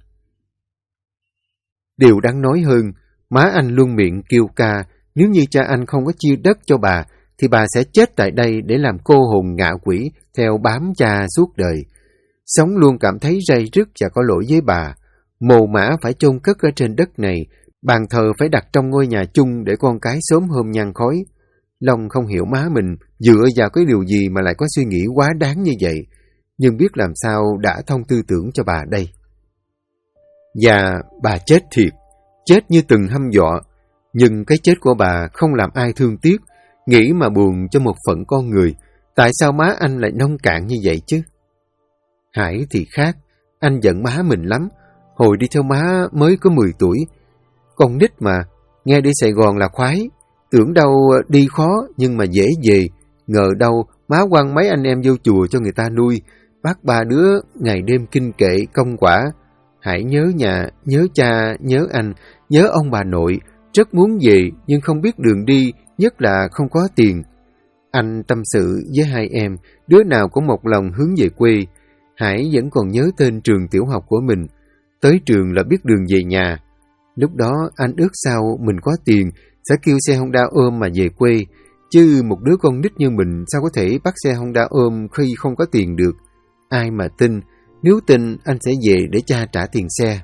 Điều đáng nói hơn, má anh luôn miệng kêu ca, nếu như cha anh không có chia đất cho bà, thì bà sẽ chết tại đây để làm cô hồn ngạ quỷ theo bám cha suốt đời. Sống luôn cảm thấy ray rứt và có lỗi với bà. Mồ mả phải chôn cất ở trên đất này, bàn thờ phải đặt trong ngôi nhà chung để con cái sớm hôm nhang khói. Long không hiểu má mình dựa vào cái điều gì mà lại có suy nghĩ quá đáng như vậy, nhưng biết làm sao đã thông tư tưởng cho bà đây. Và bà chết thiệt, chết như từng hăm dọa, nhưng cái chết của bà không làm ai thương tiếc, nghĩ mà buồn cho một phận con người. Tại sao má anh lại nông cạn như vậy chứ? Hải thì khác, anh giận má mình lắm. Hồi đi theo má mới có 10 tuổi, con nít mà, nghe đi Sài Gòn là khoái, tưởng đâu đi khó nhưng mà dễ về, ngờ đâu má quăng mấy anh em vô chùa cho người ta nuôi, bác ba đứa ngày đêm kinh kệ công quả. Hải nhớ nhà, nhớ cha, nhớ anh, nhớ ông bà nội, rất muốn về nhưng không biết đường đi, nhất là không có tiền. Anh tâm sự với hai em, đứa nào cũng một lòng hướng về quê. Hải vẫn còn nhớ tên trường tiểu học của mình, tới trường là biết đường về nhà. Lúc đó anh ước sao mình có tiền, sẽ kêu xe Honda ôm mà về quê, chứ một đứa con nít như mình sao có thể bắt xe Honda ôm khi không có tiền được. Ai mà tin, nếu tin anh sẽ về để cha trả tiền xe.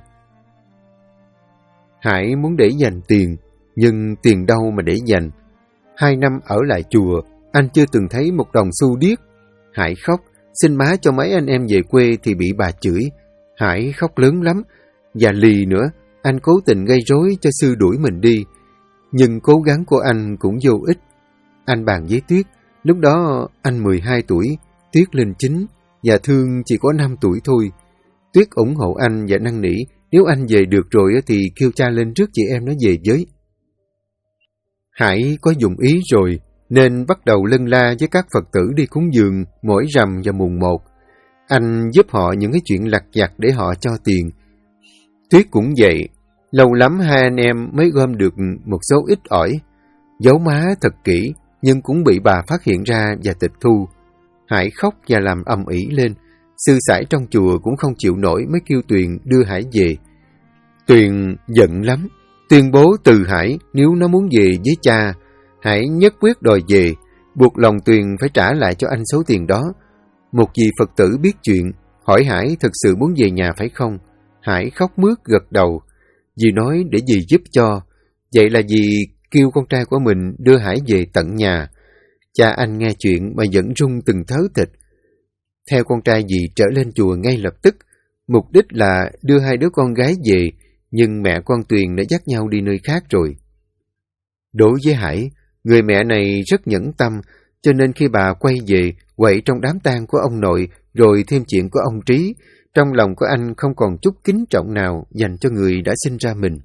Hải muốn để dành tiền, nhưng tiền đâu mà để dành. 2 năm ở lại chùa, anh chưa từng thấy một đồng xu điếc. Hải khóc, xin má cho mấy anh em về quê thì bị bà chửi. Hải khóc lớn lắm, và lì nữa, anh cố tình gây rối cho sư đuổi mình đi. Nhưng cố gắng của anh cũng vô ích. Anh bàn với Tuyết, lúc đó anh 12 tuổi, Tuyết lên 9, và Thương chỉ có 5 tuổi thôi. Tuyết ủng hộ anh và năn nỉ, nếu anh về được rồi thì kêu cha lên trước chị em nó về với. Hải có dụng ý rồi, nên bắt đầu lân la với các Phật tử đi cúng dường mỗi rằm và mùng 1. Anh giúp họ những cái chuyện lặt vặt để họ cho tiền. Tuyết cũng vậy, lâu lắm hai anh em mới gom được một số ít ỏi. Giấu má thật kỹ, nhưng cũng bị bà phát hiện ra và tịch thu. Hải khóc và làm ầm ĩ lên. Sư sãi trong chùa cũng không chịu nổi mới kêu Tuyền đưa Hải về. Tuyền giận lắm, tuyên bố từ Hải nếu nó muốn về với cha. Hải nhất quyết đòi về, buộc lòng Tuyền phải trả lại cho anh số tiền đó. Một vị Phật tử biết chuyện, hỏi Hải thực sự muốn về nhà phải không? Hải khóc mướt gật đầu. Dì nói để dì giúp cho. Vậy là dì kêu con trai của mình đưa Hải về tận nhà. Cha anh nghe chuyện mà vẫn run từng thớ thịt. Theo con trai dì trở lên chùa ngay lập tức. Mục đích là đưa hai đứa con gái về, nhưng mẹ con Tuyền đã dắt nhau đi nơi khác rồi. Đối với Hải, người mẹ này rất nhẫn tâm, cho nên khi bà quay về, quậy trong đám tang của ông nội, rồi thêm chuyện của ông Trí, trong lòng của anh không còn chút kính trọng nào dành cho người đã sinh ra mình.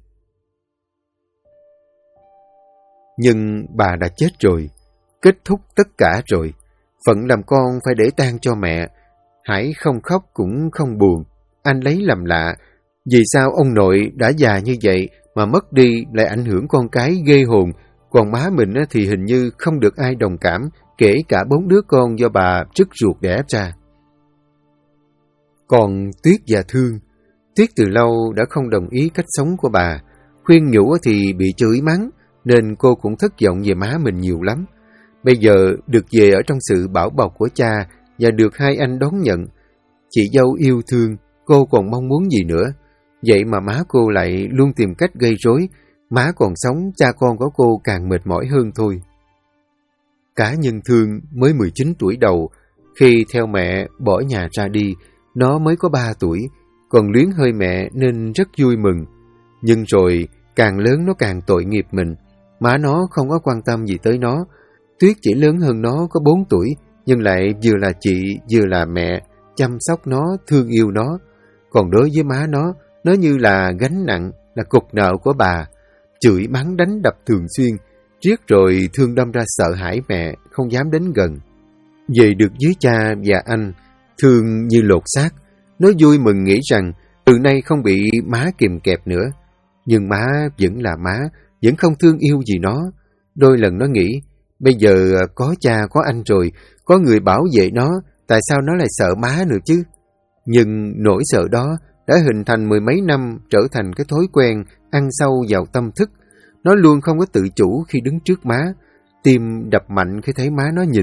Nhưng bà đã chết rồi, kết thúc tất cả rồi. Phận làm con phải để tang cho mẹ. Hải không khóc cũng không buồn. Anh lấy làm lạ, vì sao ông nội đã già như vậy mà mất đi lại ảnh hưởng con cái ghê hồn, còn má mình thì hình như không được ai đồng cảm, kể cả 4 đứa con do bà rứt ruột đẻ ra. Còn Tuyết và Thương, Tuyết từ lâu đã không đồng ý cách sống của bà, khuyên nhủ thì bị chửi mắng, nên cô cũng thất vọng về má mình nhiều lắm. Bây giờ được về ở trong sự bảo bọc của cha và được hai anh đón nhận, chị dâu yêu thương, cô còn mong muốn gì nữa. Vậy mà má cô lại luôn tìm cách gây rối. Má còn sống, cha con của cô càng mệt mỏi hơn thôi. Cá nhân Thương mới 19 tuổi đầu, khi theo mẹ bỏ nhà ra đi, nó mới có 3 tuổi, còn luyến hơi mẹ nên rất vui mừng. Nhưng rồi, càng lớn nó càng tội nghiệp mình. Má nó không có quan tâm gì tới nó. Tuyết chỉ lớn hơn nó có 4 tuổi, nhưng lại vừa là chị, vừa là mẹ, chăm sóc nó, thương yêu nó. Còn đối với má nó như là gánh nặng, là cục nợ của bà. Chửi mắng đánh đập thường xuyên, riết rồi Thương đâm ra sợ hãi mẹ, không dám đến gần. Về được với cha và anh, Thương như lột xác. Nó vui mừng nghĩ rằng từ nay không bị má kìm kẹp nữa. Nhưng má vẫn là má, vẫn không thương yêu gì nó. Đôi lần nó nghĩ, bây giờ có cha có anh rồi, có người bảo vệ nó, tại sao nó lại sợ má nữa chứ? Nhưng nỗi sợ đó đã hình thành 10 mấy năm, trở thành cái thói quen, ăn sâu vào tâm thức. Nó luôn không có tự chủ khi đứng trước má, tim đập mạnh khi thấy má nó nhìn,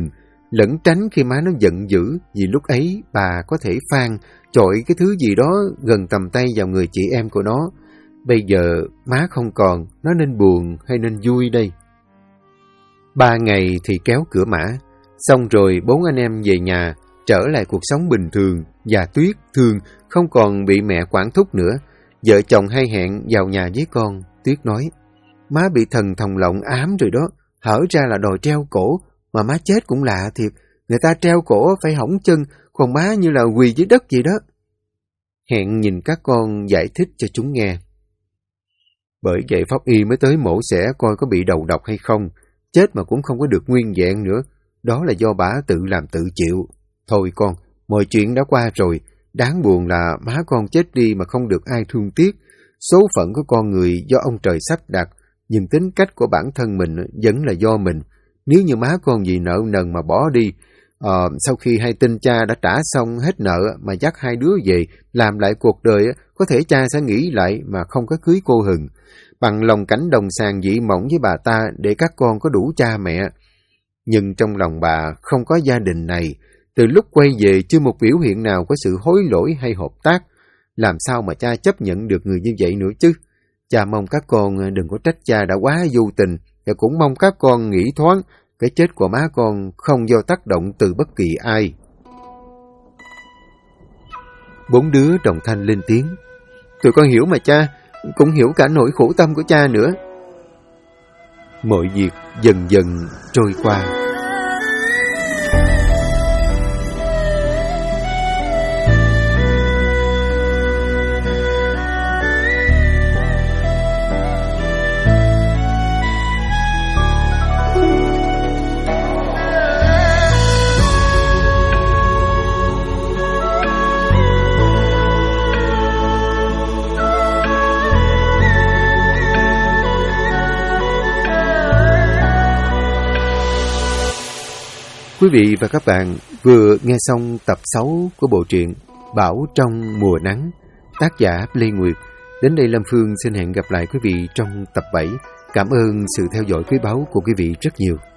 lẩn tránh khi má nó giận dữ, vì lúc ấy bà có thể phang chọi cái thứ gì đó gần tầm tay vào người chị em của nó. Bây giờ má không còn, nó nên buồn hay nên vui đây? 3 ngày thì kéo cửa mã, xong rồi 4 anh em về nhà, trở lại cuộc sống bình thường, và Tuyết thương không còn bị mẹ quản thúc nữa. Vợ chồng hay hẹn vào nhà với con. Tuyết nói, má bị thần thòng lọng ám rồi đó, hở ra là đòi treo cổ, mà má chết cũng lạ thiệt, người ta treo cổ phải hỏng chân, còn má như là quỳ dưới đất vậy đó. Hẹn nhìn các con giải thích cho chúng nghe. Bởi vậy pháp y mới tới mổ xẻ coi có bị đầu độc hay không, chết mà cũng không có được nguyên vẹn nữa, đó là do bả tự làm tự chịu. Thôi con, mọi chuyện đã qua rồi, đáng buồn là má con chết đi mà không được ai thương tiếc. Số phận của con người do ông trời sắp đặt, nhưng tính cách của bản thân mình vẫn là do mình. Nếu như má con vì nợ nần mà bỏ đi, sau khi hay tin cha đã trả xong hết nợ mà dắt 2 đứa về làm lại cuộc đời, có thể cha sẽ nghĩ lại mà không có cưới cô Hừng, bằng lòng cảnh đồng sàng dị mộng với bà ta để các con có đủ cha mẹ. Nhưng trong lòng bà không có gia đình này, từ lúc quay về chưa một biểu hiện nào có sự hối lỗi hay hợp tác. Làm sao mà cha chấp nhận được người như vậy nữa chứ? Cha mong các con đừng có trách cha đã quá vô tình, và cũng mong các con nghĩ thoáng, cái chết của má con không do tác động từ bất kỳ ai. 4 đứa đồng thanh lên tiếng. Tụi con hiểu mà cha, cũng hiểu cả nỗi khổ tâm của cha nữa. Mọi việc dần dần trôi qua. Quý vị và các bạn vừa nghe xong tập 6 của bộ truyện Bão trong mùa nắng, tác giả Lê Nguyệt. Đến đây Lâm Phương xin hẹn gặp lại quý vị trong tập 7. Cảm ơn sự theo dõi quý báu của quý vị rất nhiều.